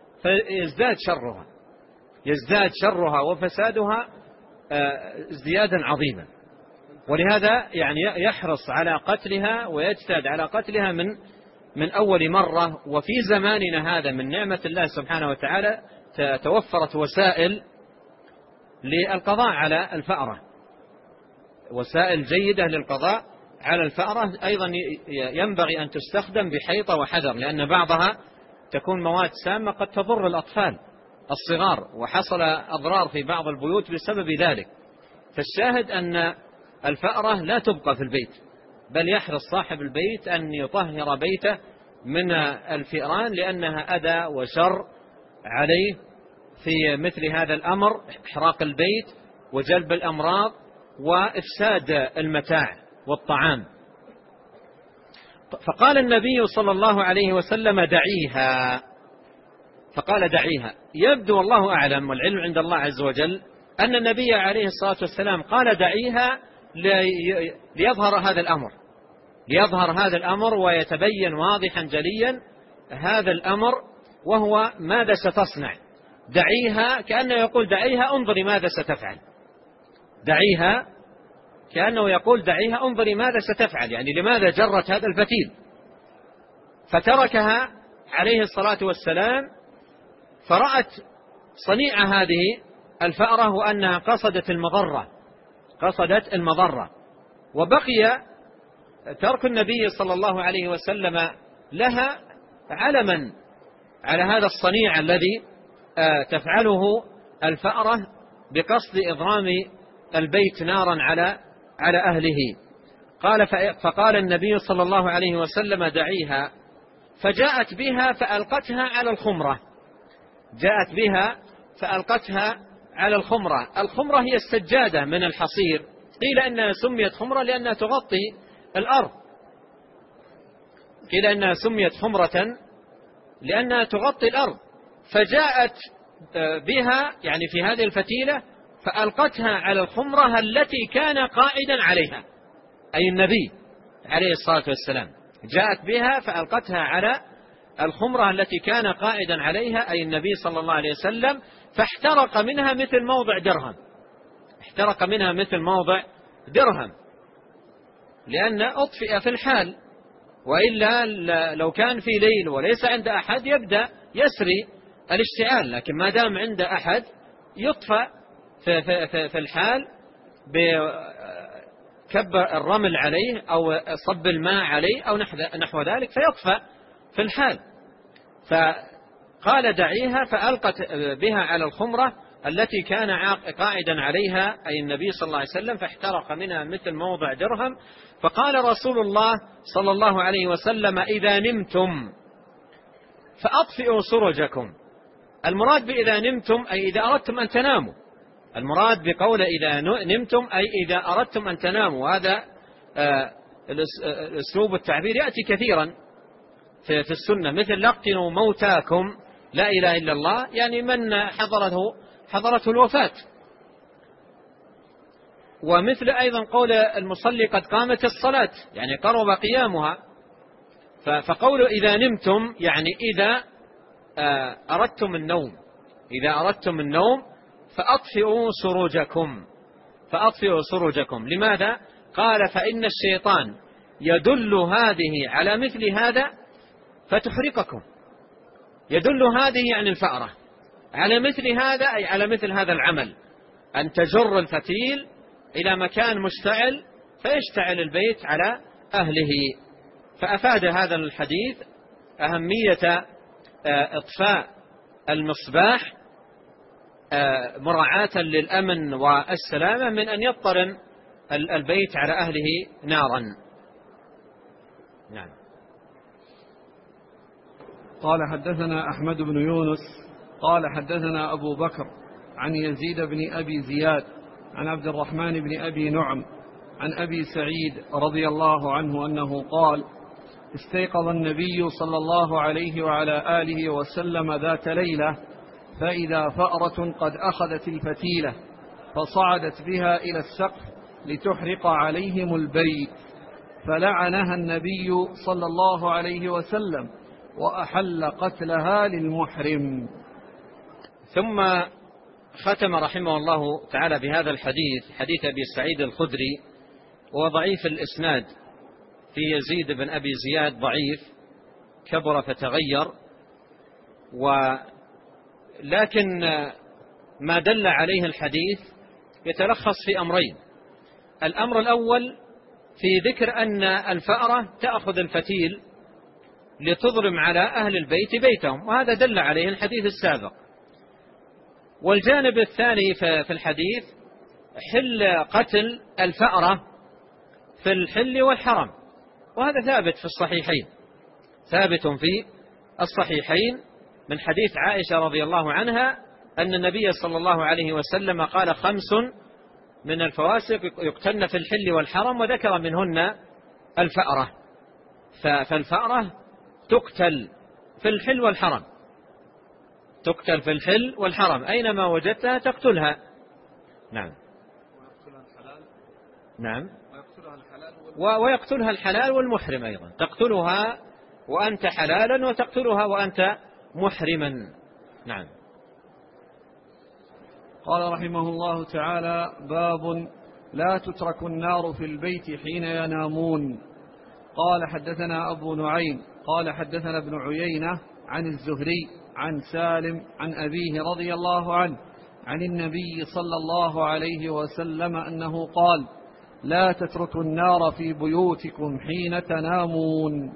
يزداد شرها وفسادها ازديادا عظيما، ولهذا يعني يحرص على قتلها ويجتهد على قتلها من أول مرة. وفي زماننا هذا من نعمة الله سبحانه وتعالى توفرت وسائل للقضاء على الفأرة، وسائل جيدة للقضاء على الفأرة. أيضا ينبغي أن تستخدم بحيطة وحذر، لأن بعضها تكون مواد سامة قد تضر الأطفال الصغار، وحصل أضرار في بعض البيوت بسبب ذلك. فالشاهد أن الفأرة لا تبقى في البيت، بل يحرص صاحب البيت أن يطهر بيته من الفئران، لأنها أذى وشر عليه في مثل هذا الأمر، إحراق البيت وجلب الأمراض وإفساد المتاع والطعام. فقال النبي صلى الله عليه وسلم دعيها، فقال دعيها. يبدو والله أعلم والعلم عند الله عز وجل أن النبي عليه الصلاة والسلام قال دعيها ليظهر هذا الأمر ويتبين واضحا جليا هذا الأمر، وهو ماذا ستصنع. دعيها كأنه يقول دعيها انظري ماذا ستفعل، دعيها كأنه يقول دعيها انظري ماذا ستفعل، يعني لماذا جرت هذا الفتيل. فتركها عليه الصلاة والسلام، فرأت صنيع هذه الفأرة وأنها قصدت المضرة، وبقي ترك النبي صلى الله عليه وسلم لها علما على هذا الصنيع الذي تفعله الفأرة بقصد إضرام البيت نارا على أهله. فقال النبي صلى الله عليه وسلم دعيها، فجاءت بها فألقتها على الخمرة. الخمرة هي السجادة من الحصير، قيل إنها سميت خمرة لأنها تغطي الأرض، قيل إنها سميت خمرة لأنها تغطي الأرض. فجاءت بها يعني في هذه الفتيلة فألقتها على الخمرة التي كان قائدا عليها، أي النبي عليه الصلاة والسلام، جاءت بها فألقتها على الخمرة التي كان قائدا عليها، أي النبي صلى الله عليه وسلم، فاحترق منها مثل موضع درهم، احترق منها مثل موضع درهم، لأن أطفئ في الحال، وإلا لو كان في ليل وليس عند أحد يبدأ يسري الاشتعال، لكن ما دام عند أحد يطفأ في الحال بكب الرمل عليه أو صب الماء عليه أو نحو ذلك فيطفأ في الحال. فقال دعيها، فألقت بها على الخمرة التي كان قاعدا عليها، أي النبي صلى الله عليه وسلم، فاحترق منها مثل موضع درهم. فقال رسول الله صلى الله عليه وسلم: إذا نمتم فأطفئوا سرجكم. المراد بإذا نمتم أي إذا أردتم أن تناموا، المراد بقول إذا نمتم أي إذا أردتم أن تناموا. وهذا الأسلوب التعبير يأتي كثيرا في السنة، مثل لقنوا موتاكم لا إله إلا الله، يعني من حضرته الوفاة. ومثل أيضا قول المصلي قد قامت الصلاة، يعني قرب قيامها. فقول إذا نمتم يعني إذا أردتم النوم، إذا أردتم النوم فأطفئوا سروجكم، فأطفئوا سروجكم. لماذا؟ قال: فإن الشيطان يدل هذه على مثل هذا فتحرقكم. يدل هذه يعني الفأرة على مثل هذا، أي على مثل هذا العمل، أن تجر الفتيل إلى مكان مشتعل فيشتعل البيت على أهله. فأفاد هذا الحديث أهمية إطفاء المصباح مراعاة للأمن والسلامة من أن يضطرم البيت على أهله نارا. نعم. قال: حدثنا أحمد بن يونس قال حدثنا أبو بكر عن يزيد بن أبي زياد عن عبد الرحمن بن أبي نعم عن أبي سعيد رضي الله عنه أنه قال: استيقظ النبي صلى الله عليه وعلى آله وسلم ذات ليلة فإذا فأرة قد أخذت الفتيلة فصعدت بها إلى السقف لتحرق عليهم البيت، فلعنها النبي صلى الله عليه وسلم وأحل قتلها للمحرم. ثم ختم رحمه الله تعالى بهذا الحديث، حديث أبي سعيد الخدري، وضعيف الإسناد في يزيد بن أبي زياد، ضعيف كبر فتغير، ولكن ما دل عليه الحديث يتلخص في أمرين. الأمر الأول في ذكر أن الفأرة تأخذ الفتيل لتضرم على أهل البيت بيتهم، وهذا دل عليه الحديث السابق. والجانب الثاني في الحديث حل قتل الفأرة في الحل والحرم، وهذا ثابت في الصحيحين، ثابت في الصحيحين من حديث عائشة رضي الله عنها أن النبي صلى الله عليه وسلم قال: 5 من الفواسق يقتلن في الحل والحرم، وذكر منهن الفأرة. فالفأرة تقتل في الحل والحرم، تقتل في الحل والحرم، أينما وجدتها تقتلها. نعم. نعم. ويقتلها الحلال والمحرم أيضا، تقتلها وأنت حلالا وتقتلها وأنت محرما. نعم. قال رحمه الله تعالى: باب لا تترك النار في البيت حين ينامون. قال: حدثنا أبو نعيم قال حدثنا ابن عيينة عن الزهري عن سالم عن أبيه رضي الله عنه عن النبي صلى الله عليه وسلم أنه قال: لا تتركوا النار في بيوتكم حين تنامون.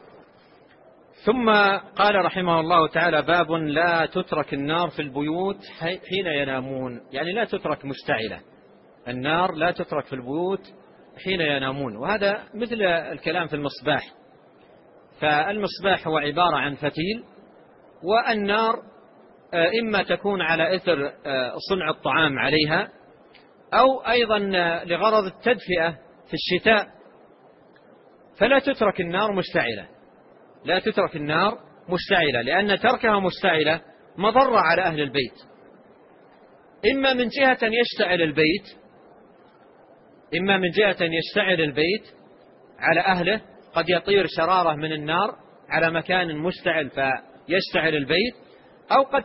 ثم قال رحمه الله تعالى: باب لا تترك النار في البيوت حين ينامون، يعني لا تترك مشتعلة، النار لا تترك في البيوت حين ينامون. وهذا مثل الكلام في المصباح، فالمصباح هو عبارة عن فتيل، والنار إما تكون على إثر صنع الطعام عليها، أو أيضا لغرض التدفئة في الشتاء، فلا تترك النار مشتعلة، لا تترك النار مشتعلة، لأن تركها مشتعلة مضرة على أهل البيت. إما من جهة يشتعل البيت على أهله، قد يطير شرارة من النار على مكان مشتعل فيشتعل البيت، أو قد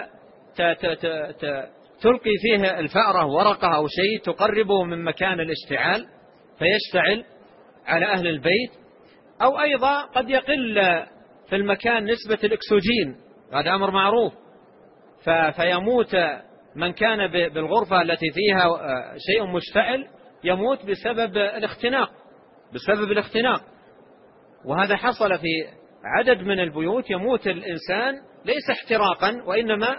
تلقي فيه الفأرة ورقة أو شيء تقربه من مكان الاشتعال فيشتعل على أهل البيت، أو أيضا قد يقل في المكان نسبة الأكسجين، هذا أمر معروف، فيموت من كان بالغرفة التي فيها شيء مشتعل، يموت بسبب الاختناق. وهذا حصل في عدد من البيوت، يموت الإنسان ليس احتراقا وإنما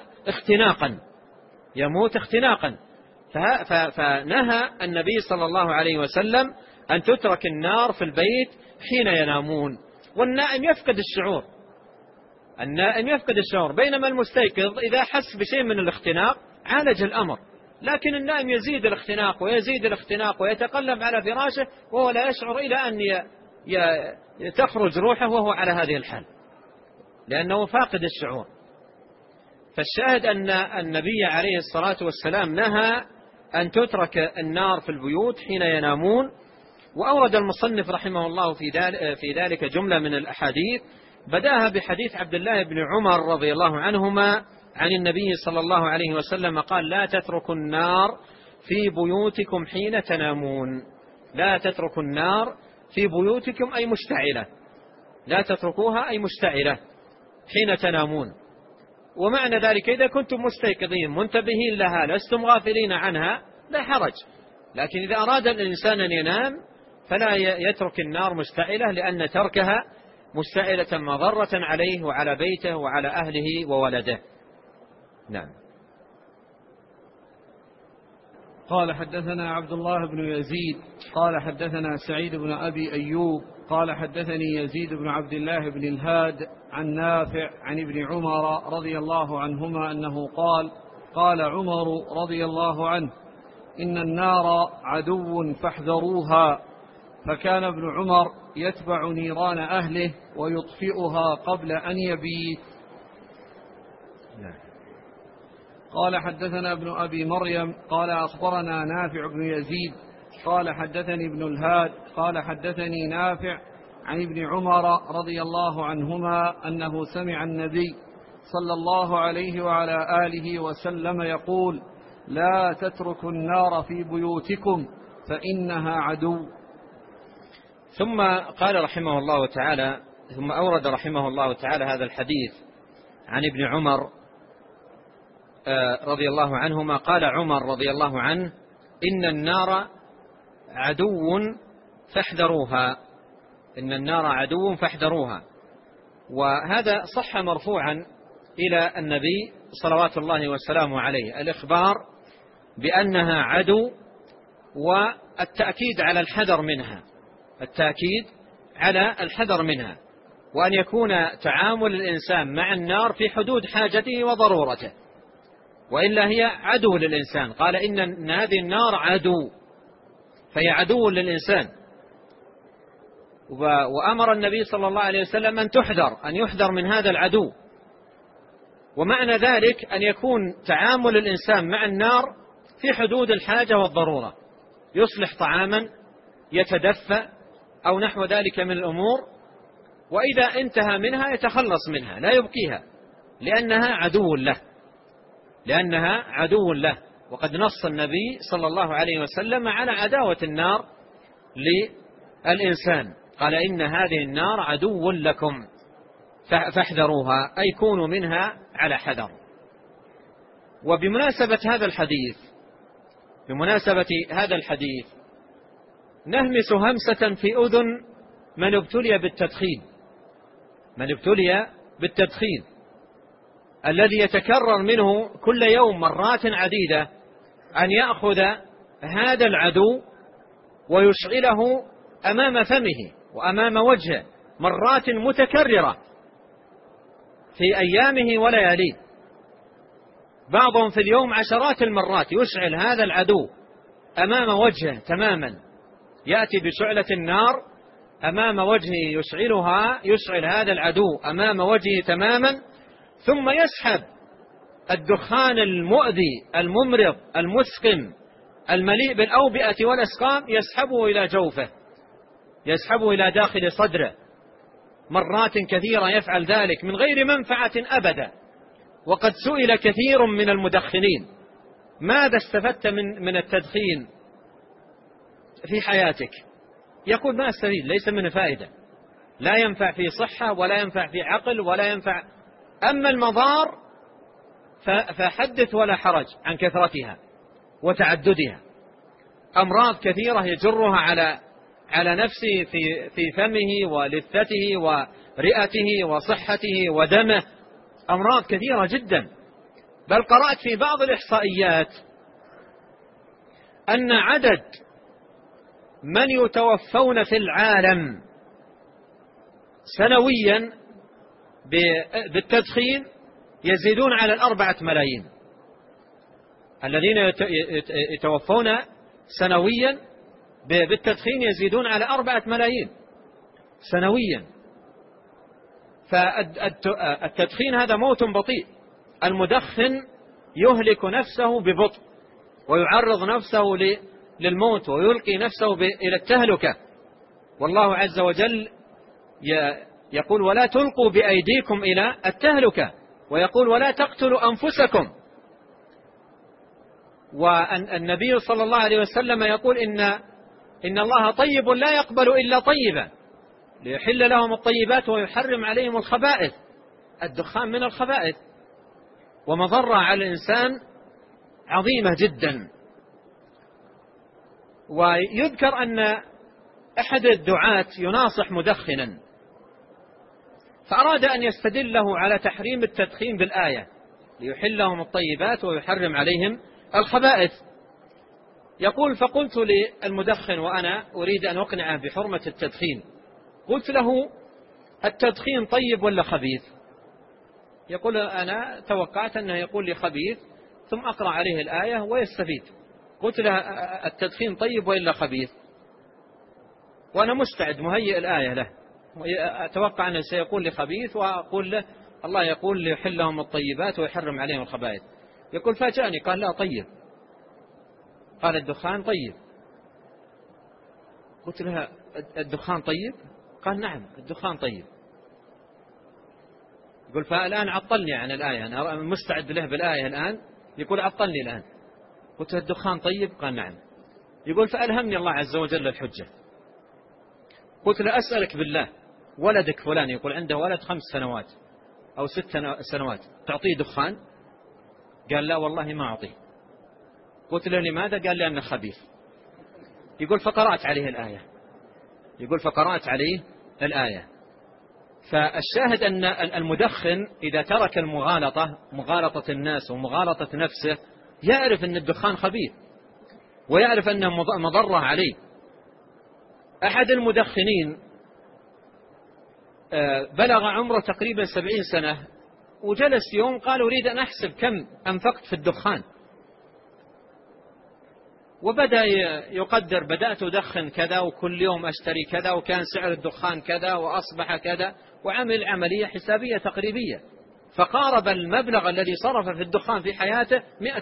يموت اختناقا. فنهى النبي صلى الله عليه وسلم أن تترك النار في البيت حين ينامون، والنائم يفقد الشعور، بينما المستيقظ إذا حس بشيء من الاختناق عالج الأمر، لكن النائم يزيد الاختناق ويتقلب على فراشه وهو لا يشعر إلى أن تخرج روحه وهو على هذه الحال، لأنه فاقد الشعور. فالشاهد أن النبي عليه الصلاة والسلام نهى أن تترك النار في البيوت حين ينامون. وأورد المصنف رحمه الله في ذلك جملة من الأحاديث، بداها بحديث عبد الله بن عمر رضي الله عنهما عن النبي صلى الله عليه وسلم قال: لا تتركوا النار في بيوتكم حين تنامون. لا تتركوا النار في بيوتكم أي مشتعلة، لا تتركوها أي مشتعلة حين تنامون. ومعنى ذلك إذا كنتم مستيقظين منتبهين لها لستم غافلين عنها لا حرج، لكن إذا أراد الإنسان أن ينام فلا يترك النار مشتعلة، لأن تركها مشتعلة مضرة عليه وعلى بيته وعلى أهله وولده. نعم. قال: حدثنا عبد الله بن يزيد قال حدثنا سعيد بن أبي أيوب قال حدثني يزيد بن عبد الله بن الهاد عن نافع عن ابن عمر رضي الله عنهما أنه قال عمر رضي الله عنه: إن النار عدو فاحذروها. فكان ابن عمر يتبع نيران أهله ويطفئها قبل أن يبيت. قال: حدثنا ابن أبي مريم قال أخبرنا نافع بن يزيد قال حدثني ابن الهاد قال حدثني نافع عن ابن عمر رضي الله عنهما أنه سمع النبي صلى الله عليه وعلى آله وسلم يقول: لا تتركوا النار في بيوتكم فإنها عدو. ثم قال رحمه الله تعالى، ثم أورد رحمه الله تعالى هذا الحديث عن ابن عمر رضي الله عنهما. قال عمر رضي الله عنه: إن النار عدو فاحذروها. إن النار عدو فاحذروها. وهذا صح مرفوعا إلى النبي صلوات الله وسلامه عليه، الإخبار بأنها عدو والتأكيد على الحذر منها، وأن يكون تعامل الإنسان مع النار في حدود حاجته وضرورته، وإلا هي عدو للإنسان. قال: إن هذه النار عدو، فهي عدو للإنسان. وأمر النبي صلى الله عليه وسلم أن يحذر من هذا العدو. ومعنى ذلك أن يكون تعامل الإنسان مع النار في حدود الحاجة والضرورة، يصلح طعاما، يتدفأ أو نحو ذلك من الأمور، وإذا انتهى منها يتخلص منها لا يبقيها، لأنها عدو له. وقد نص النبي صلى الله عليه وسلم على عداوة النار للإنسان، قال: إن هذه النار عدو لكم فاحذروها، أي كونوا منها على حذر. وبمناسبة هذا الحديث نهمس همسة في أذن من ابتلي بالتدخين الذي يتكرر منه كل يوم مرات عديدة، أن يأخذ هذا العدو ويشعله أمام فمه وأمام وجهه مرات متكررة في أيامه ولياليه، بعضهم في اليوم عشرات المرات يشعل هذا العدو أمام وجهه تماما، يأتي بشعلة النار أمام وجهه يشعل هذا العدو أمام وجهه تماما، ثم يسحب الدخان المؤذي الممرض المسقم المليء بالأوبئة والأسقام يسحبه إلى جوفه، يسحبه إلى داخل صدره، مرات كثيرة يفعل ذلك من غير منفعة أبدا. وقد سئل كثير من المدخنين: ماذا استفدت من التدخين في حياتك؟ يقول: ما استفيد، ليس من فائدة، لا ينفع في صحة ولا ينفع في عقل ولا ينفع. أما المضار فحدث ولا حرج عن كثرتها وتعددها. أمراض كثيرة يجرها على نفسه في فمه ولثته ورئته وصحته ودمه، أمراض كثيرة جدا. بل قرأت في بعض الإحصائيات أن عدد من يتوفون في العالم سنويا بالتدخين يزيدون على 4 ملايين. الذين يتوفون سنويا بالتدخين يزيدون على 4 ملايين سنويا. فالتدخين هذا موت بطيء. المدخن يهلك نفسه ببطء ويعرض نفسه للموت ويلقي نفسه إلى التهلكة. والله عز وجل يقول: ولا تلقوا بأيديكم إلى التهلكة، ويقول: ولا تقتلوا أنفسكم. والنبي صلى الله عليه وسلم يقول: إن الله طيب لا يقبل إلا طيبا ليحل لهم الطيبات ويحرم عليهم الخبائث. الدخان من الخبائث ومضرة على الإنسان عظيمة جدا. ويذكر أن أحد الدعاة يناصح مدخنا، فأراد أن يستدله على تحريم التدخين بالآية: ليحل لهم الطيبات ويحرم عليهم الخبائث. يقول: فقلت للمدخن وأنا أريد أن أقنعه بحرمة التدخين، قلت له: التدخين طيب ولا خبيث؟ يقول: أنا توقعت أنه يقول لي خبيث ثم أقرأ عليه الآية ويستفيد. قلت له: التدخين طيب ولا خبيث؟ وأنا مستعد مهيئ الآية له، أتوقع أنه سيقول لي خبيث وأقول له الله يقول ليحل لهم الطيبات ويحرم عليهم الخبائث. يقول: فاجأني، قال: لا طيب. قال: الدخان طيب. قلت له: الدخان طيب؟ قال: نعم الدخان طيب. يقول: فالآن عطلني عن الآية، أنا مستعد له بالآية الآن، يقول: عطلني الآن. قلت له: الدخان طيب؟ قال: نعم. يقول: فألهمني الله عز وجل الحجة. قلت له: أسألك بالله، ولدك فلان يقول عنده ولد 5 سنوات أو 6 سنوات، تعطيه دخان؟ قال: لا والله ما أعطيه. قلت له: لماذا؟ قال: لأنه خبيث. يقول: فقرأت عليه الآية. يقول: فقرأت عليه الآية. فالشاهد أن المدخن إذا ترك مغالطة الناس ومغالطة نفسه يعرف أن الدخان خبيث ويعرف أنه مضرة عليه. أحد المدخنين بلغ عمره تقريبا 70 سنة وجلس يوم قال: أريد أن أحسب كم أنفقت في الدخان. وبدأ يقدر: بدأت أدخن كذا وكل يوم أشتري كذا وكان سعر الدخان كذا وأصبح كذا، وعمل عملية حسابية تقريبية، فقارب المبلغ الذي صرف في الدخان في حياته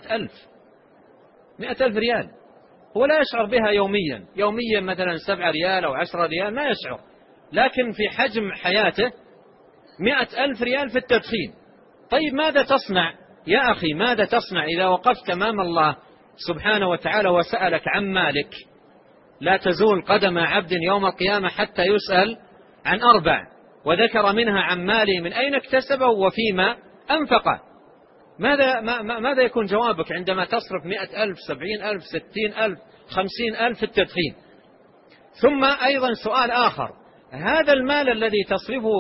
100,000 ريال. هو لا يشعر بها يوميا مثلا 7 ريال أو 10 ريال ما يشعر، لكن في حجم حياته 100,000 ريال في التدخين. طيب ماذا تصنع يا أخي؟ ماذا تصنع إذا وقفت أمام الله سبحانه وتعالى وسألك عن مالك؟ لا تزول قدم عبد يوم القيامة حتى يسأل عن 4، وذكر منها عن ماله من أين اكتسبه وفيما أنفقه. ماذا يكون جوابك عندما تصرف 100,000 70,000 60,000 50,000 في التدخين؟ ثم أيضا سؤال آخر: هذا المال الذي تصرفه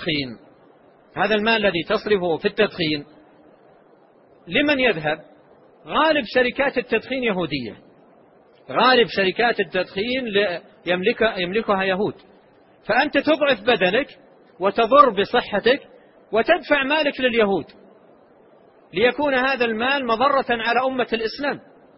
في التدخين لمن يذهب؟ غالب شركات التدخين يهودية، غالب شركات التدخين يملكها يهود. فأنت تضعف بدنك وتضر بصحتك وتدفع مالك لليهود ليكون هذا المال مضرة على أمة الإسلام.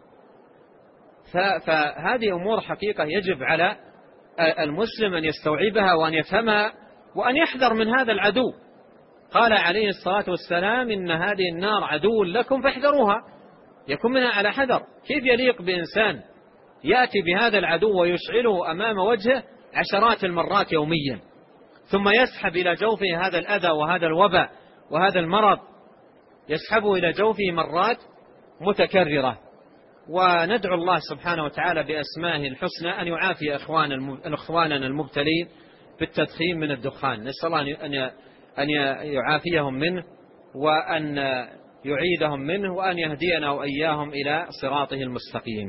فهذه أمور حقيقة يجب على المسلم أن يستوعبها وأن يفهمها وأن يحذر من هذا العدو. قال عليه الصلاة والسلام إن هذه النار عدو لكم فاحذروها، يكون منها على حذر. كيف يليق بإنسان يأتي بهذا العدو ويشعله أمام وجهه عشرات المرات يوميا، ثم يسحب إلى جوفه هذا الأذى وهذا الوباء وهذا المرض، يسحبه إلى جوفه مرات متكررة. وندعو الله سبحانه وتعالى بأسمائه الحسنى أن يعافي إخواننا المبتلين بالتدخين من الدخان، نسأل الله أن يعافيهم منه وأن يعيدهم منه وأن يهدينا وإياهم إلى صراطه المستقيم.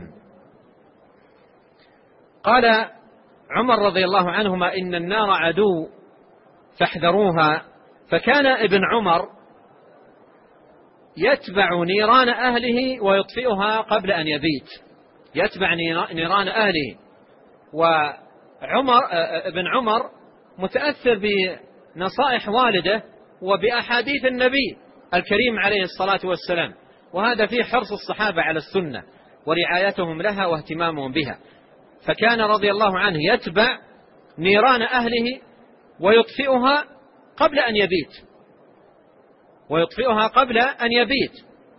قال عمر رضي الله عنهما إن النار عدو فاحذروها، فكان ابن عمر يتبع نيران أهله ويطفئها قبل أن يبيت، يتبع نيران أهله. ابن عمر متأثر بنصائح والده وبأحاديث النبي الكريم عليه الصلاة والسلام، وهذا فيه حرص الصحابة على السنة ورعايتهم لها واهتمامهم بها. فكان رضي الله عنه يتبع نيران أهله ويطفئها قبل أن يبيت،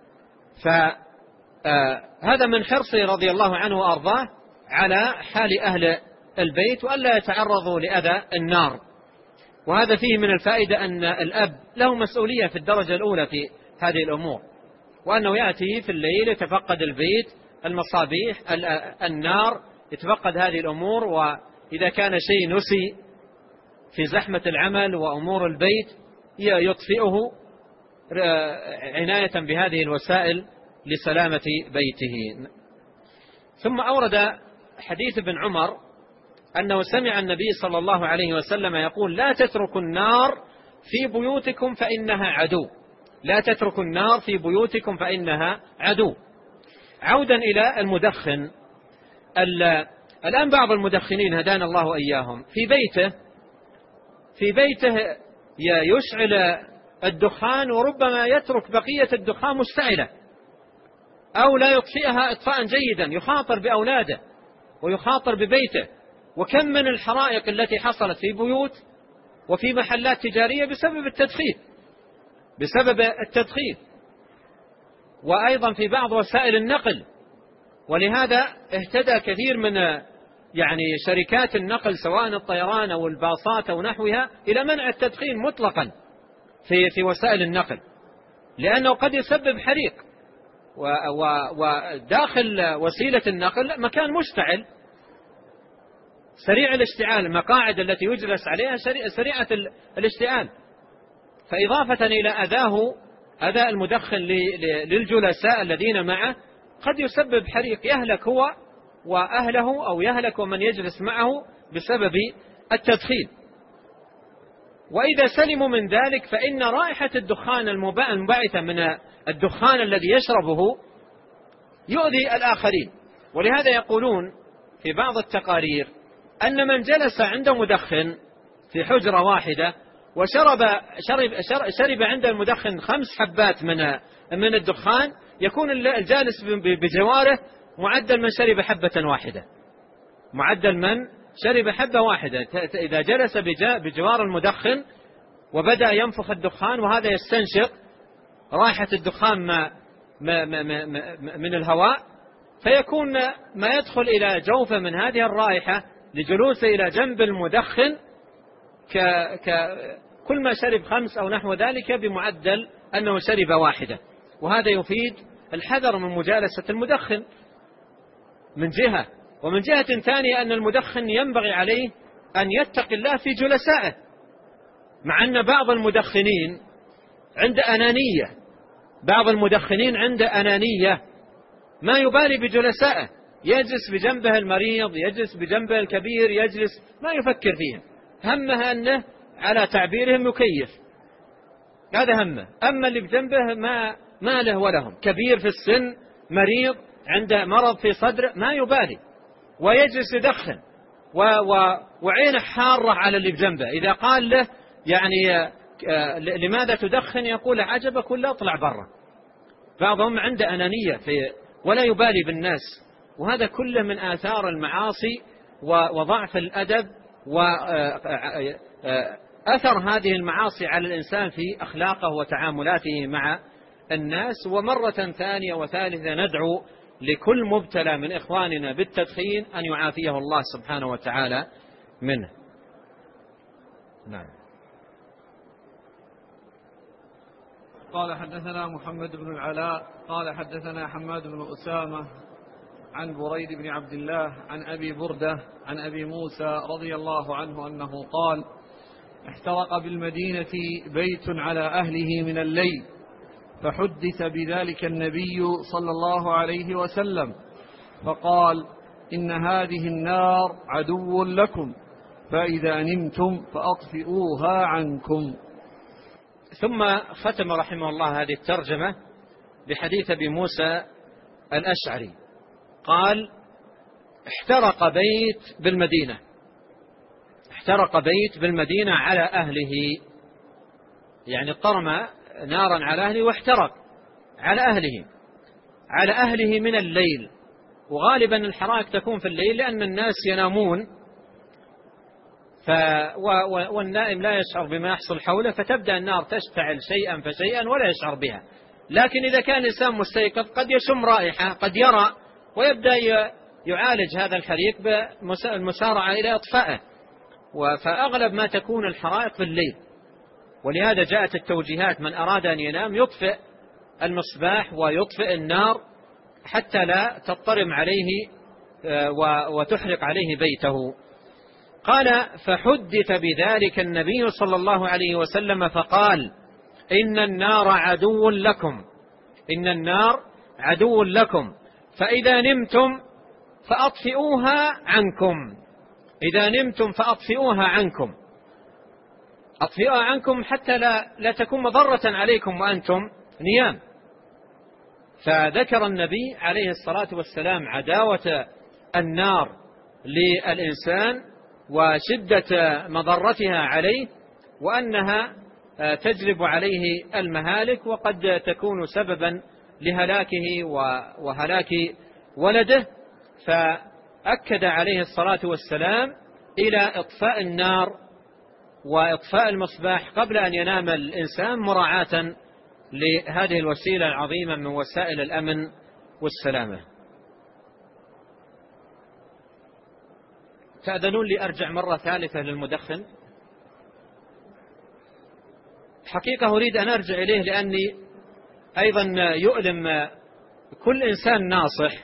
فهذا من حرصه رضي الله عنه وأرضاه على حال أهل البيت وألا يتعرضوا لأذى النار. وهذا فيه من الفائدة أن الأب له مسؤولية في الدرجة الأولى في هذه الأمور، وأنه يأتي في الليل يتفقد البيت، المصابيح، النار، يتفقد هذه الأمور، وإذا كان شيء نسي في زحمة العمل وأمور البيت يطفئه عناية بهذه الوسائل لسلامة بيته. ثم أورد حديث ابن عمر أنه سمع النبي صلى الله عليه وسلم يقول لا تتركوا النار في بيوتكم فإنها عدو، لا تتركوا النار في بيوتكم فإنها عدو. عودا إلى المدخن، الآن بعض المدخنين هدانا الله وإياهم في بيته يشعل الدخان وربما يترك بقية الدخان مشتعلة أو لا يطفئها إطفاء جيدا، يخاطر بأولاده ويخاطر ببيته. وكم من الحرائق التي حصلت في بيوت وفي محلات تجارية بسبب التدخين، وأيضا في بعض وسائل النقل. ولهذا اهتدى كثير من شركات النقل سواء الطيران أو الباصات أو نحوها إلى منع التدخين مطلقا في وسائل النقل، لأنه قد يسبب حريق، وداخل وسيلة النقل مكان مشتعل سريع الاشتعال، المقاعد التي يجلس عليها سريعة الاشتعال. فإضافة إلى أذى المدخن للجلساء الذين معه قد يسبب حريق يهلك هو وأهله أو يهلك ومن يجلس معه بسبب التدخين. وإذا سلموا من ذلك فإن رائحة الدخان المنبعثة من الدخان الذي يشربه يؤذي الآخرين. ولهذا يقولون في بعض التقارير أن من جلس عند مدخن في حجرة واحدة وشرب عند المدخن 5 حبات من الدخان، يكون الجالس بجواره معدل من شرب حبة واحدة. إذا جلس بجوار المدخن وبدأ ينفخ الدخان وهذا يستنشق رائحة الدخان من الهواء، فيكون ما يدخل إلى جوفه من هذه الرائحة لجلوسه إلى جنب المدخن كل ما شرب 5 أو نحو ذلك بمعدل أنه شرب 1. وهذا يفيد الحذر من مجالسة المدخن من جهة، ومن جهة ثانية أن المدخن ينبغي عليه أن يتقي الله في جلسائه، مع أن بعض المدخنين عنده أنانية ما يبالي بجلسائه، يجلس بجنبه المريض، يجلس بجنبه الكبير، يجلس ما يفكر فيها، همه أنه على تعبيرهم يكيف، هذا همه. أما اللي بجنبه ما له ولهم، كبير في السن، مريض، عنده مرض في صدره، ما يبالي ويجلس يدخن وعينه حارة على اللي بجنبه. إذا قال له لماذا تدخن يقول عجبك ولا اطلع برا. بعضهم عنده أنانية ولا يبالي بالناس، وهذا كله من آثار المعاصي وضعف الأدب وأدب أثر هذه المعاصي على الإنسان في أخلاقه وتعاملاته مع الناس. ومرة ثانية وثالثة ندعو لكل مبتلى من إخواننا بالتدخين أن يعافيه الله سبحانه وتعالى منه. نعم. قال حدثنا محمد بن العلاء قال حدثنا حماد بن أسامة عن بريد بن عبد الله عن أبي بردة عن أبي موسى رضي الله عنه أنه قال: احترق بالمدينة بيت على أهله من الليل، فحدث بذلك النبي صلى الله عليه وسلم فقال: إن هذه النار عدو لكم، فإذا نمتم فأطفئوها عنكم. ثم ختم رحمه الله هذه الترجمة بحديث أبي موسى الأشعري قال: احترق بيت بالمدينة، احترق بيت بالمدينة على أهله، يعني قرم نارا على أهله واحترق على أهله من الليل. وغالبا الحرائق تكون في الليل لأن الناس ينامون، والنائم لا يشعر بما يحصل حوله، فتبدأ النار تشتعل شيئا فشيئا ولا يشعر بها. لكن إذا كان الإنسان مستيقظ قد يشم رائحة، قد يرى، ويبدأ يعالج هذا الحريق بالمسارعة إلى إطفائه. فأغلب ما تكون الحرائق في الليل، ولهذا جاءت التوجيهات: من أراد أن ينام يطفئ المصباح ويطفئ النار حتى لا تضطرم عليه وتحرق عليه بيته. قال: فحدث بذلك النبي صلى الله عليه وسلم فقال: إن النار عدو لكم، إن النار عدو لكم، فإذا نمتم فأطفئوها عنكم، إذا نمتم فأطفئوها عنكم، أطفئوها عنكم حتى لا تكون مضرة عليكم وأنتم نيام. فذكر النبي عليه الصلاة والسلام عداوة النار للإنسان وشدة مضرتها عليه، وأنها تجلب عليه المهالك، وقد تكون سببا لهلاكه وهلاك ولده. فأكد عليه الصلاة والسلام إلى إطفاء النار وإطفاء المصباح قبل أن ينام الإنسان، مراعاة لهذه الوسيلة العظيمة من وسائل الأمن والسلامة. تأذنون لي أرجع مرة ثالثة للمدخن؟ حقيقة أريد أن أرجع إليه لأني أيضا يؤلم كل إنسان ناصح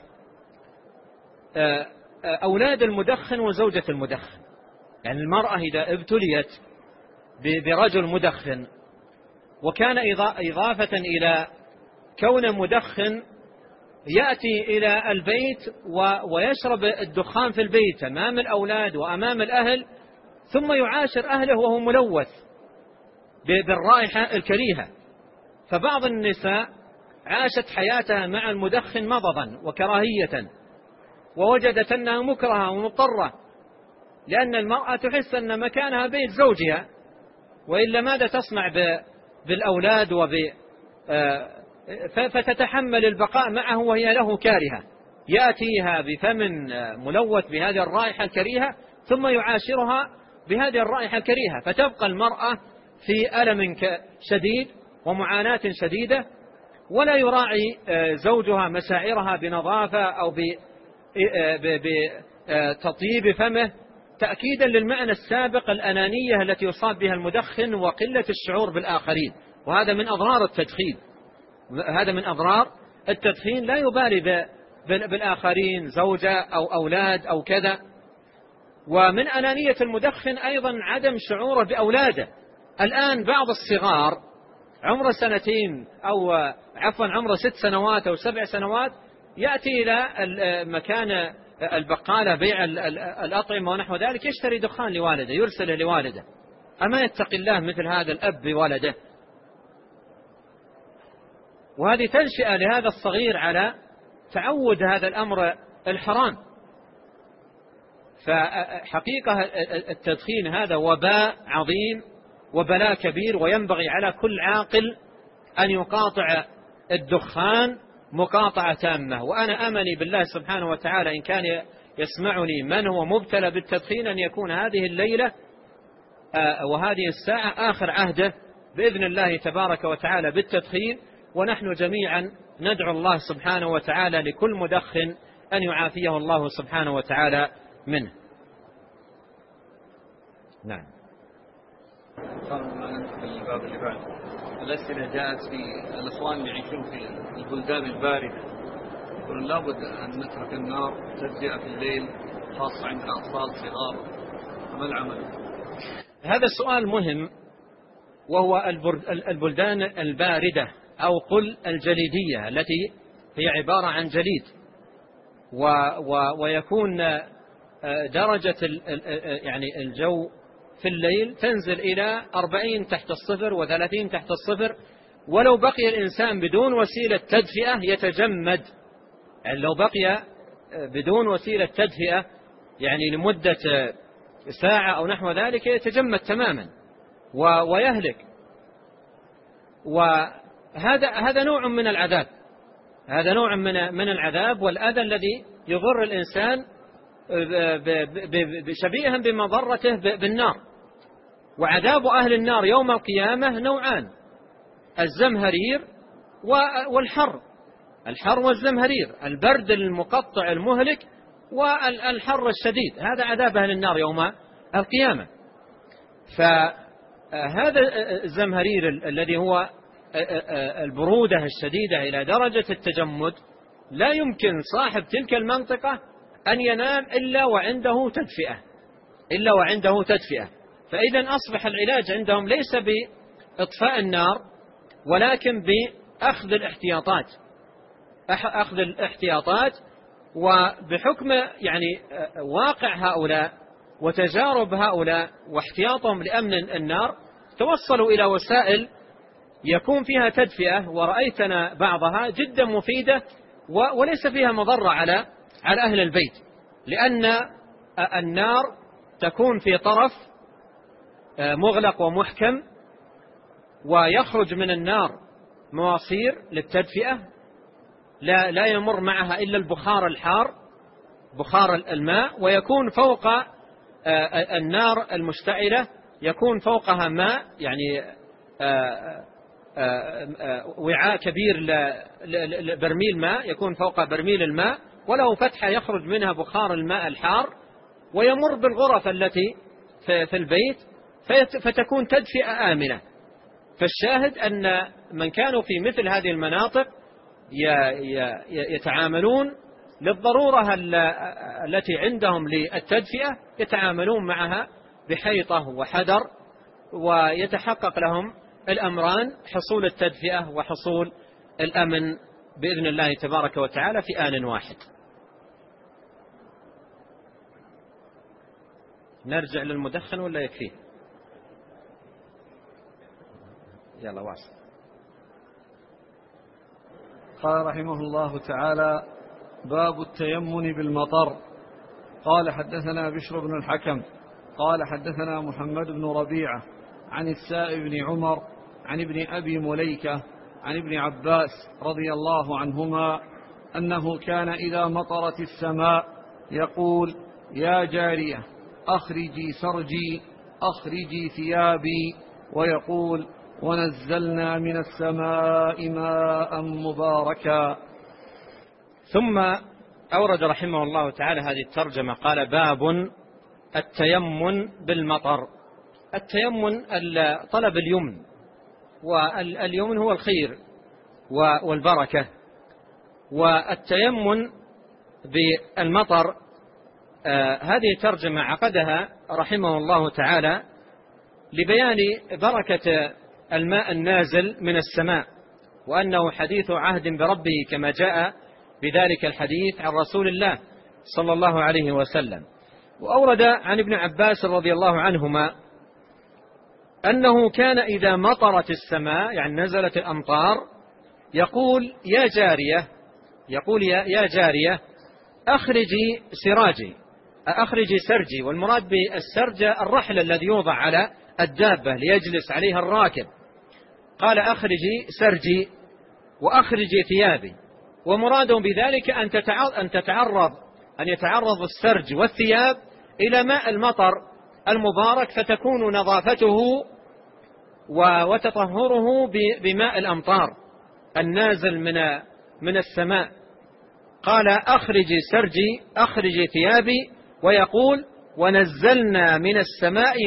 أولاد المدخن وزوجة المدخن. يعني المرأة إذا ابتليت برجل مدخن وكان إضافة إلى كون مدخن يأتي إلى البيت ويشرب الدخان في البيت أمام الأولاد وأمام الأهل، ثم يعاشر أهله وهو ملوث بالرائحة الكريهة. فبعض النساء عاشت حياتها مع المدخن مضضا وكراهية، ووجدت أنها مكرهة ومضطرة، لأن المرأة تحس أن مكانها بيت زوجها، وإلا ماذا تصنع بالأولاد فتتحمل البقاء معه وهي له كارهة. يأتيها بفم ملوث بهذه الرائحة الكريهة ثم يعاشرها بهذه الرائحة الكريهة، فتبقى المرأة في ألم شديد ومعاناة شديدة، ولا يراعي زوجها مشاعرها بنظافة أو بتطيب فمه، تأكيدا للمعنى السابق الأنانية التي يصاب بها المدخن وقلة الشعور بالآخرين. وهذا من أضرار التدخين، هذا من أضرار التدخين. لا يبالي بالآخرين، زوجة أو أولاد أو كذا. ومن أنانية المدخن أيضا عدم شعوره بأولاده. الآن بعض الصغار عمره 2 أو عمره 6 سنوات أو 7 سنوات يأتي إلى مكان البقالة بيع الأطعمة ونحو ذلك، يشتري دخان لوالده، يرسله لوالده. أما يتقي الله مثل هذا الأب بولده؟ وهذه تنشئة لهذا الصغير على تعود هذا الأمر الحرام. فحقيقة التدخين هذا وباء عظيم وبلاء كبير، وينبغي على كل عاقل أن يقاطع الدخان مقاطعة تامة. وأنا أمني بالله سبحانه وتعالى إن كان يسمعني من هو مبتلى بالتدخين أن يكون هذه الليلة وهذه الساعة آخر عهده بإذن الله تبارك وتعالى بالتدخين، ونحن جميعا ندعو الله سبحانه وتعالى لكل مدخن أن يعافيه الله سبحانه وتعالى منه. نعم. في الباب اللي بعد الأسئلة جاءت في الإخوان اللي يعيشون في البلدان الباردة، يقولون لابد أن نترك النار تجزئة في الليل خاصة عند الأطفال صغار، ما العمل؟ هذا السؤال مهم، وهو البلدان الباردة أو قل الجليدية التي هي عبارة عن جليد، ويكون درجة يعني الجو في الليل تنزل إلى 40 تحت الصفر و30 تحت الصفر، ولو بقي الإنسان بدون وسيلة تدفئة يتجمد. يعني لو بقي بدون وسيلة تدفئة يعني لمدة ساعة أو نحو ذلك يتجمد تماما ويهلك. وهذا نوع من العذاب، هذا نوع من العذاب والأذى الذي يضر الإنسان شبيها بمضرته بالنار. وعذاب أهل النار يوم القيامة نوعان: الزمهرير والحر. الحر والزمهرير، البرد المقطع المهلك والحر الشديد، هذا عذاب أهل النار يوم القيامة. فهذا الزمهرير الذي هو البرودة الشديدة إلى درجة التجمد لا يمكن صاحب تلك المنطقة أن ينام إلا وعنده تدفئة. فإذا أصبح العلاج عندهم ليس بإطفاء النار ولكن بأخذ الاحتياطات. وبحكم يعني واقع هؤلاء وتجارب هؤلاء واحتياطهم لأمن النار توصلوا إلى وسائل يكون فيها تدفئة، ورأيتنا بعضها جدا مفيدة وليس فيها مضرة على أهل البيت، لأن النار تكون في طرف مغلق ومحكم، ويخرج من النار مواسير للتدفئة لا يمر معها إلا البخار الحار، بخار الماء، ويكون فوق النار المشتعلة يكون فوقها ماء، يعني وعاء كبير برميل ماء يكون فوق برميل الماء، وله فتحة يخرج منها بخار الماء الحار ويمر بالغرف التي في البيت، فتكون تدفئة آمنة. فالشاهد أن من كانوا في مثل هذه المناطق يتعاملون للضرورة التي عندهم للتدفئة، يتعاملون معها بحيطة وحذر، ويتحقق لهم الأمران: حصول التدفئة وحصول الأمن بإذن الله تبارك وتعالى في آن واحد. نرجع للمدخن ولا يكفيه؟ يلا واصل. قال رحمه الله تعالى: باب التيمم بالمطر. قال حدثنا بشر بن الحكم قال حدثنا محمد بن ربيعة عن السائب بن عمر عن ابن أبي مليكة عن ابن عباس رضي الله عنهما أنه كان إذا مطرت السماء يقول: يا جارية أخرجي سرجي أخرجي ثيابي، ويقول: ونزلنا من السماء ماء مباركا. ثم أورد رحمه الله تعالى هذه الترجمة، قال: باب التيمم بالمطر. التيمم طلب اليمن، واليمن هو الخير والبركة، والتيمم بالمطر هذه ترجمة عقدها رحمه الله تعالى لبيان بركة الماء النازل من السماء، وأنه حديث عهد بربه كما جاء بذلك الحديث عن رسول الله صلى الله عليه وسلم. وأورد عن ابن عباس رضي الله عنهما أنه كان إذا مطرت السماء، يعني نزلت الأمطار، يقول: يا جارية أخرجي سراجي أخرجي سرجي. والمراد بالسرج الرحل الذي يوضع على الدابة ليجلس عليها الراكب. قال: أخرجي سرجي وأخرجي ثيابي. ومراده بذلك أن يتعرض السرج والثياب إلى ماء المطر المبارك فتكون نظافته وتطهره بماء الأمطار النازل من السماء. قال أخرجي سرجي أخرجي ثيابي، ويقول ونزلنا من السماء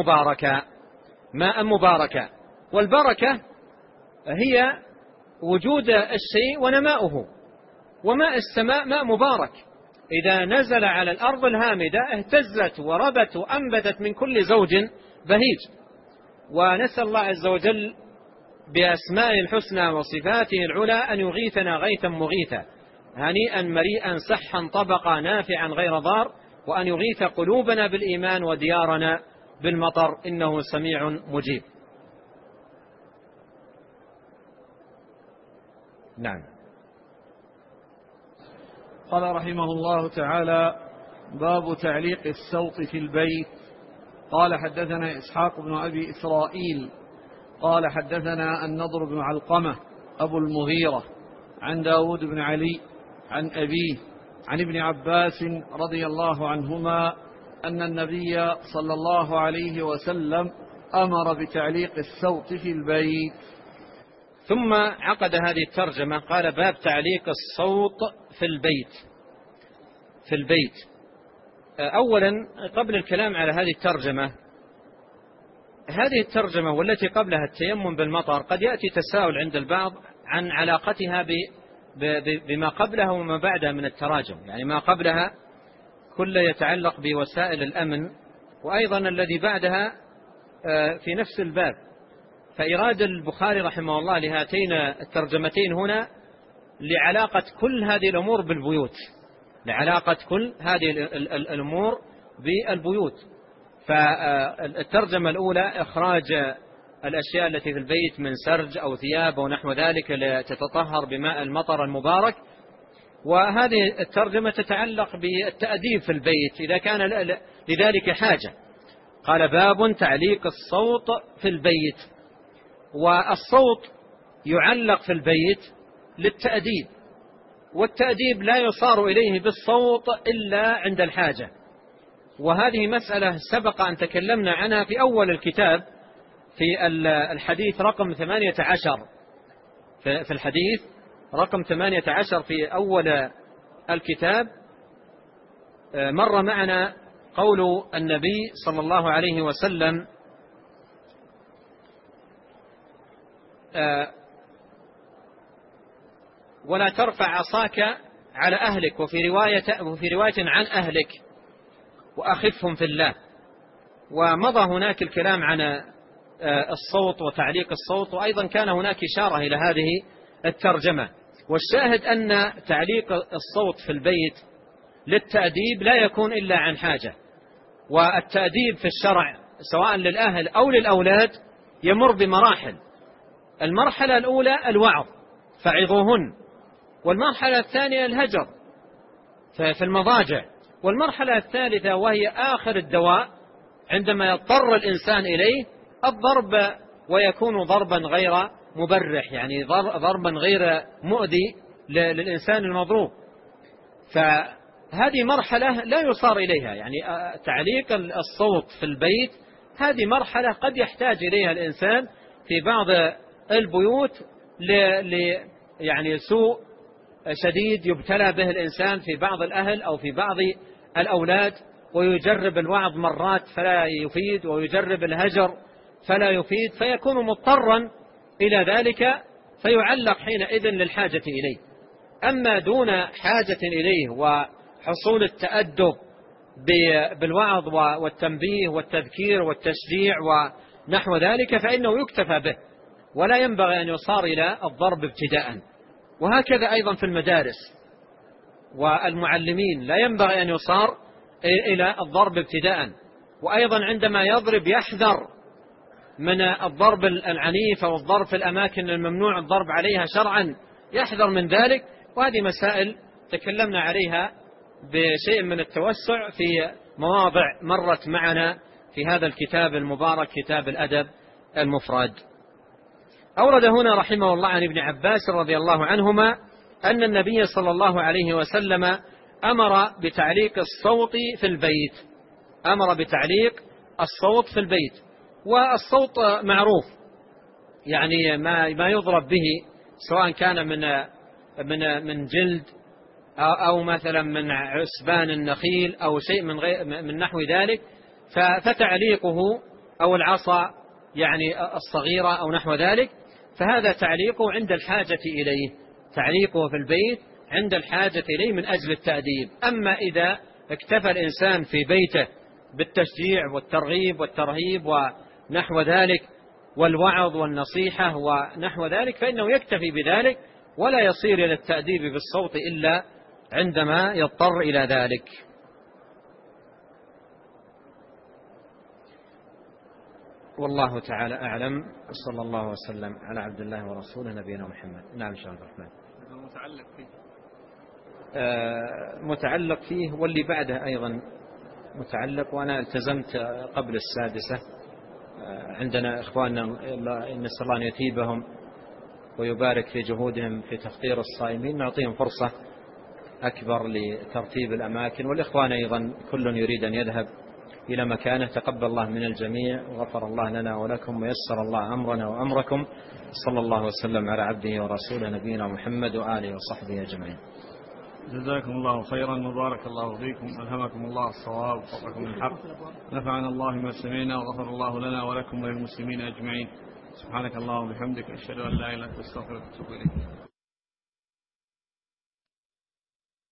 ماء مباركا. والبركة هي وجود الشيء ونماؤه، وماء السماء ماء مبارك إذا نزل على الأرض الهامدة اهتزت وربت وأنبتت من كل زوج بهيج. ونسأل الله عز وجل بأسمائه الحسنى وصفاته العلى أن يغيثنا غيثا مغيثا هنيئا مريئا صحا طبقا نافعا غير ضار، وأن يغيث قلوبنا بالإيمان وديارنا بالمطر إنه سميع مجيب. نعم. قال رحمه الله تعالى: باب تعليق السوط في البيت. قال حدثنا إسحاق بن أبي إسرائيل قال حدثنا النضر بن علقمة أبو المغيرة عن داود بن علي عن أبيه عن ابن عباس رضي الله عنهما أن النبي صلى الله عليه وسلم أمر بتعليق السوط في البيت. ثم عقد هذه الترجمة قال: باب تعليق الصوت في البيت. أولا قبل الكلام على هذه الترجمة والتي قبلها التيمم بالمطر، قد يأتي تساؤل عند البعض عن علاقتها بما قبلها وما بعدها من التراجم. يعني ما قبلها كله يتعلق بوسائل الأمن، وأيضا الذي بعدها في نفس الباب. فإراد البخاري رحمه الله لهاتين الترجمتين هنا لعلاقة كل هذه الأمور بالبيوت، فالترجمة الأولى إخراج الأشياء التي في البيت من سرج أو ثياب أو نحو ذلك لتتطهر بماء المطر المبارك، وهذه الترجمة تتعلق بالتأديب في البيت إذا كان لذلك حاجة. قال: باب تعليق الصوت في البيت. والصوت يعلق في البيت للتأديب، والتأديب لا يصار إليه بالصوت إلا عند الحاجة. وهذه مسألة سبق أن تكلمنا عنها في أول الكتاب في الحديث رقم 18، في الحديث رقم 18 في أول الكتاب مر معنا قول النبي صلى الله عليه وسلم: ولا ترفع عصاك على أهلك، وفي رواية عن أهلك، وأخفهم في الله. ومضى هناك الكلام عن الصوت وتعليق الصوت، وأيضا كان هناك إشارة إلى هذه الترجمة. والشاهد أن تعليق الصوت في البيت للتأديب لا يكون إلا عن حاجة. والتأديب في الشرع سواء للأهل أو للأولاد يمر بمراحل. المرحلة الأولى الوعظ فعظوهن، والمرحلة الثانية الهجر في المضاجع، والمرحلة الثالثة وهي آخر الدواء عندما يضطر الإنسان إليه الضرب، ويكون ضربا غير مبرح، يعني ضربا غير مؤذي للإنسان المضروب. فهذه مرحلة لا يصار إليها، يعني تعليق الصوت في البيت هذه مرحلة قد يحتاج إليها الإنسان في بعض البيوت يعني سوء شديد يبتلى به الإنسان في بعض الأهل أو في بعض الأولاد، ويجرب الوعظ مرات فلا يفيد، ويجرب الهجر فلا يفيد، فيكون مضطرا إلى ذلك فيعلق حينئذ للحاجة إليه. أما دون حاجة إليه وحصول التأدب بالوعظ والتنبيه والتذكير والتشجيع ونحو ذلك فإنه يكتفى به، ولا ينبغي أن يصار إلى الضرب ابتداء. وهكذا أيضا في المدارس والمعلمين لا ينبغي أن يصار إلى الضرب ابتداء. وأيضا عندما يضرب يحذر من الضرب العنيف أو الضرب في الأماكن الممنوع الضرب عليها شرعا، يحذر من ذلك. وهذه مسائل تكلمنا عليها بشيء من التوسع في مواضع مرت معنا في هذا الكتاب المبارك، كتاب الأدب المفرد. أورد هنا رحمه الله عن ابن عباس رضي الله عنهما أن النبي صلى الله عليه وسلم أمر بتعليق الصوت في البيت، أمر بتعليق الصوت في البيت. والصوت معروف، يعني ما يضرب به سواء كان من جلد أو مثلا من عسبان النخيل أو شيء من نحو ذلك، فتعليقه أو العصا يعني الصغيرة أو نحو ذلك، فهذا تعليقه عند الحاجة إليه، تعليقه في البيت عند الحاجة إليه من أجل التأديب. أما إذا اكتفى الإنسان في بيته بالتشجيع والترغيب والترهيب ونحو ذلك والوعظ والنصيحة ونحو ذلك، فإنه يكتفي بذلك ولا يصير إلى التأديب بالصوت إلا عندما يضطر إلى ذلك. والله تعالى أعلم، صلى الله وسلم على عبد الله ورسوله نبينا محمد. نعم شاء الله الرحمن. متعلق فيه واللي بعده أيضا متعلق، وأنا التزمت قبل 6:00. عندنا إخواننا نسأل الله أن يثيبهم ويبارك في جهودهم في تفطير الصائمين، نعطيهم فرصة أكبر لترتيب الأماكن، والإخوان أيضا كل يريد أن يذهب إلى مكانه. تقبل الله من الجميع وغفر الله لنا ولكم ويسر الله أمرنا وأمركم. صلى الله وسلم على عبده ورسوله نبينا محمد وآله وصحبه أجمعين. جزاكم الله خيرا وبارك الله فيكم، ألهمكم الله الصواب ووفقكم للحق، نفعنا الله ما سمعنا وغفر الله لنا ولكم وللمسلمين أجمعين. سبحانك اللهم وبحمدك، أشهد أن لا إله إلا أنت، أستغفرك وأتوب إليك.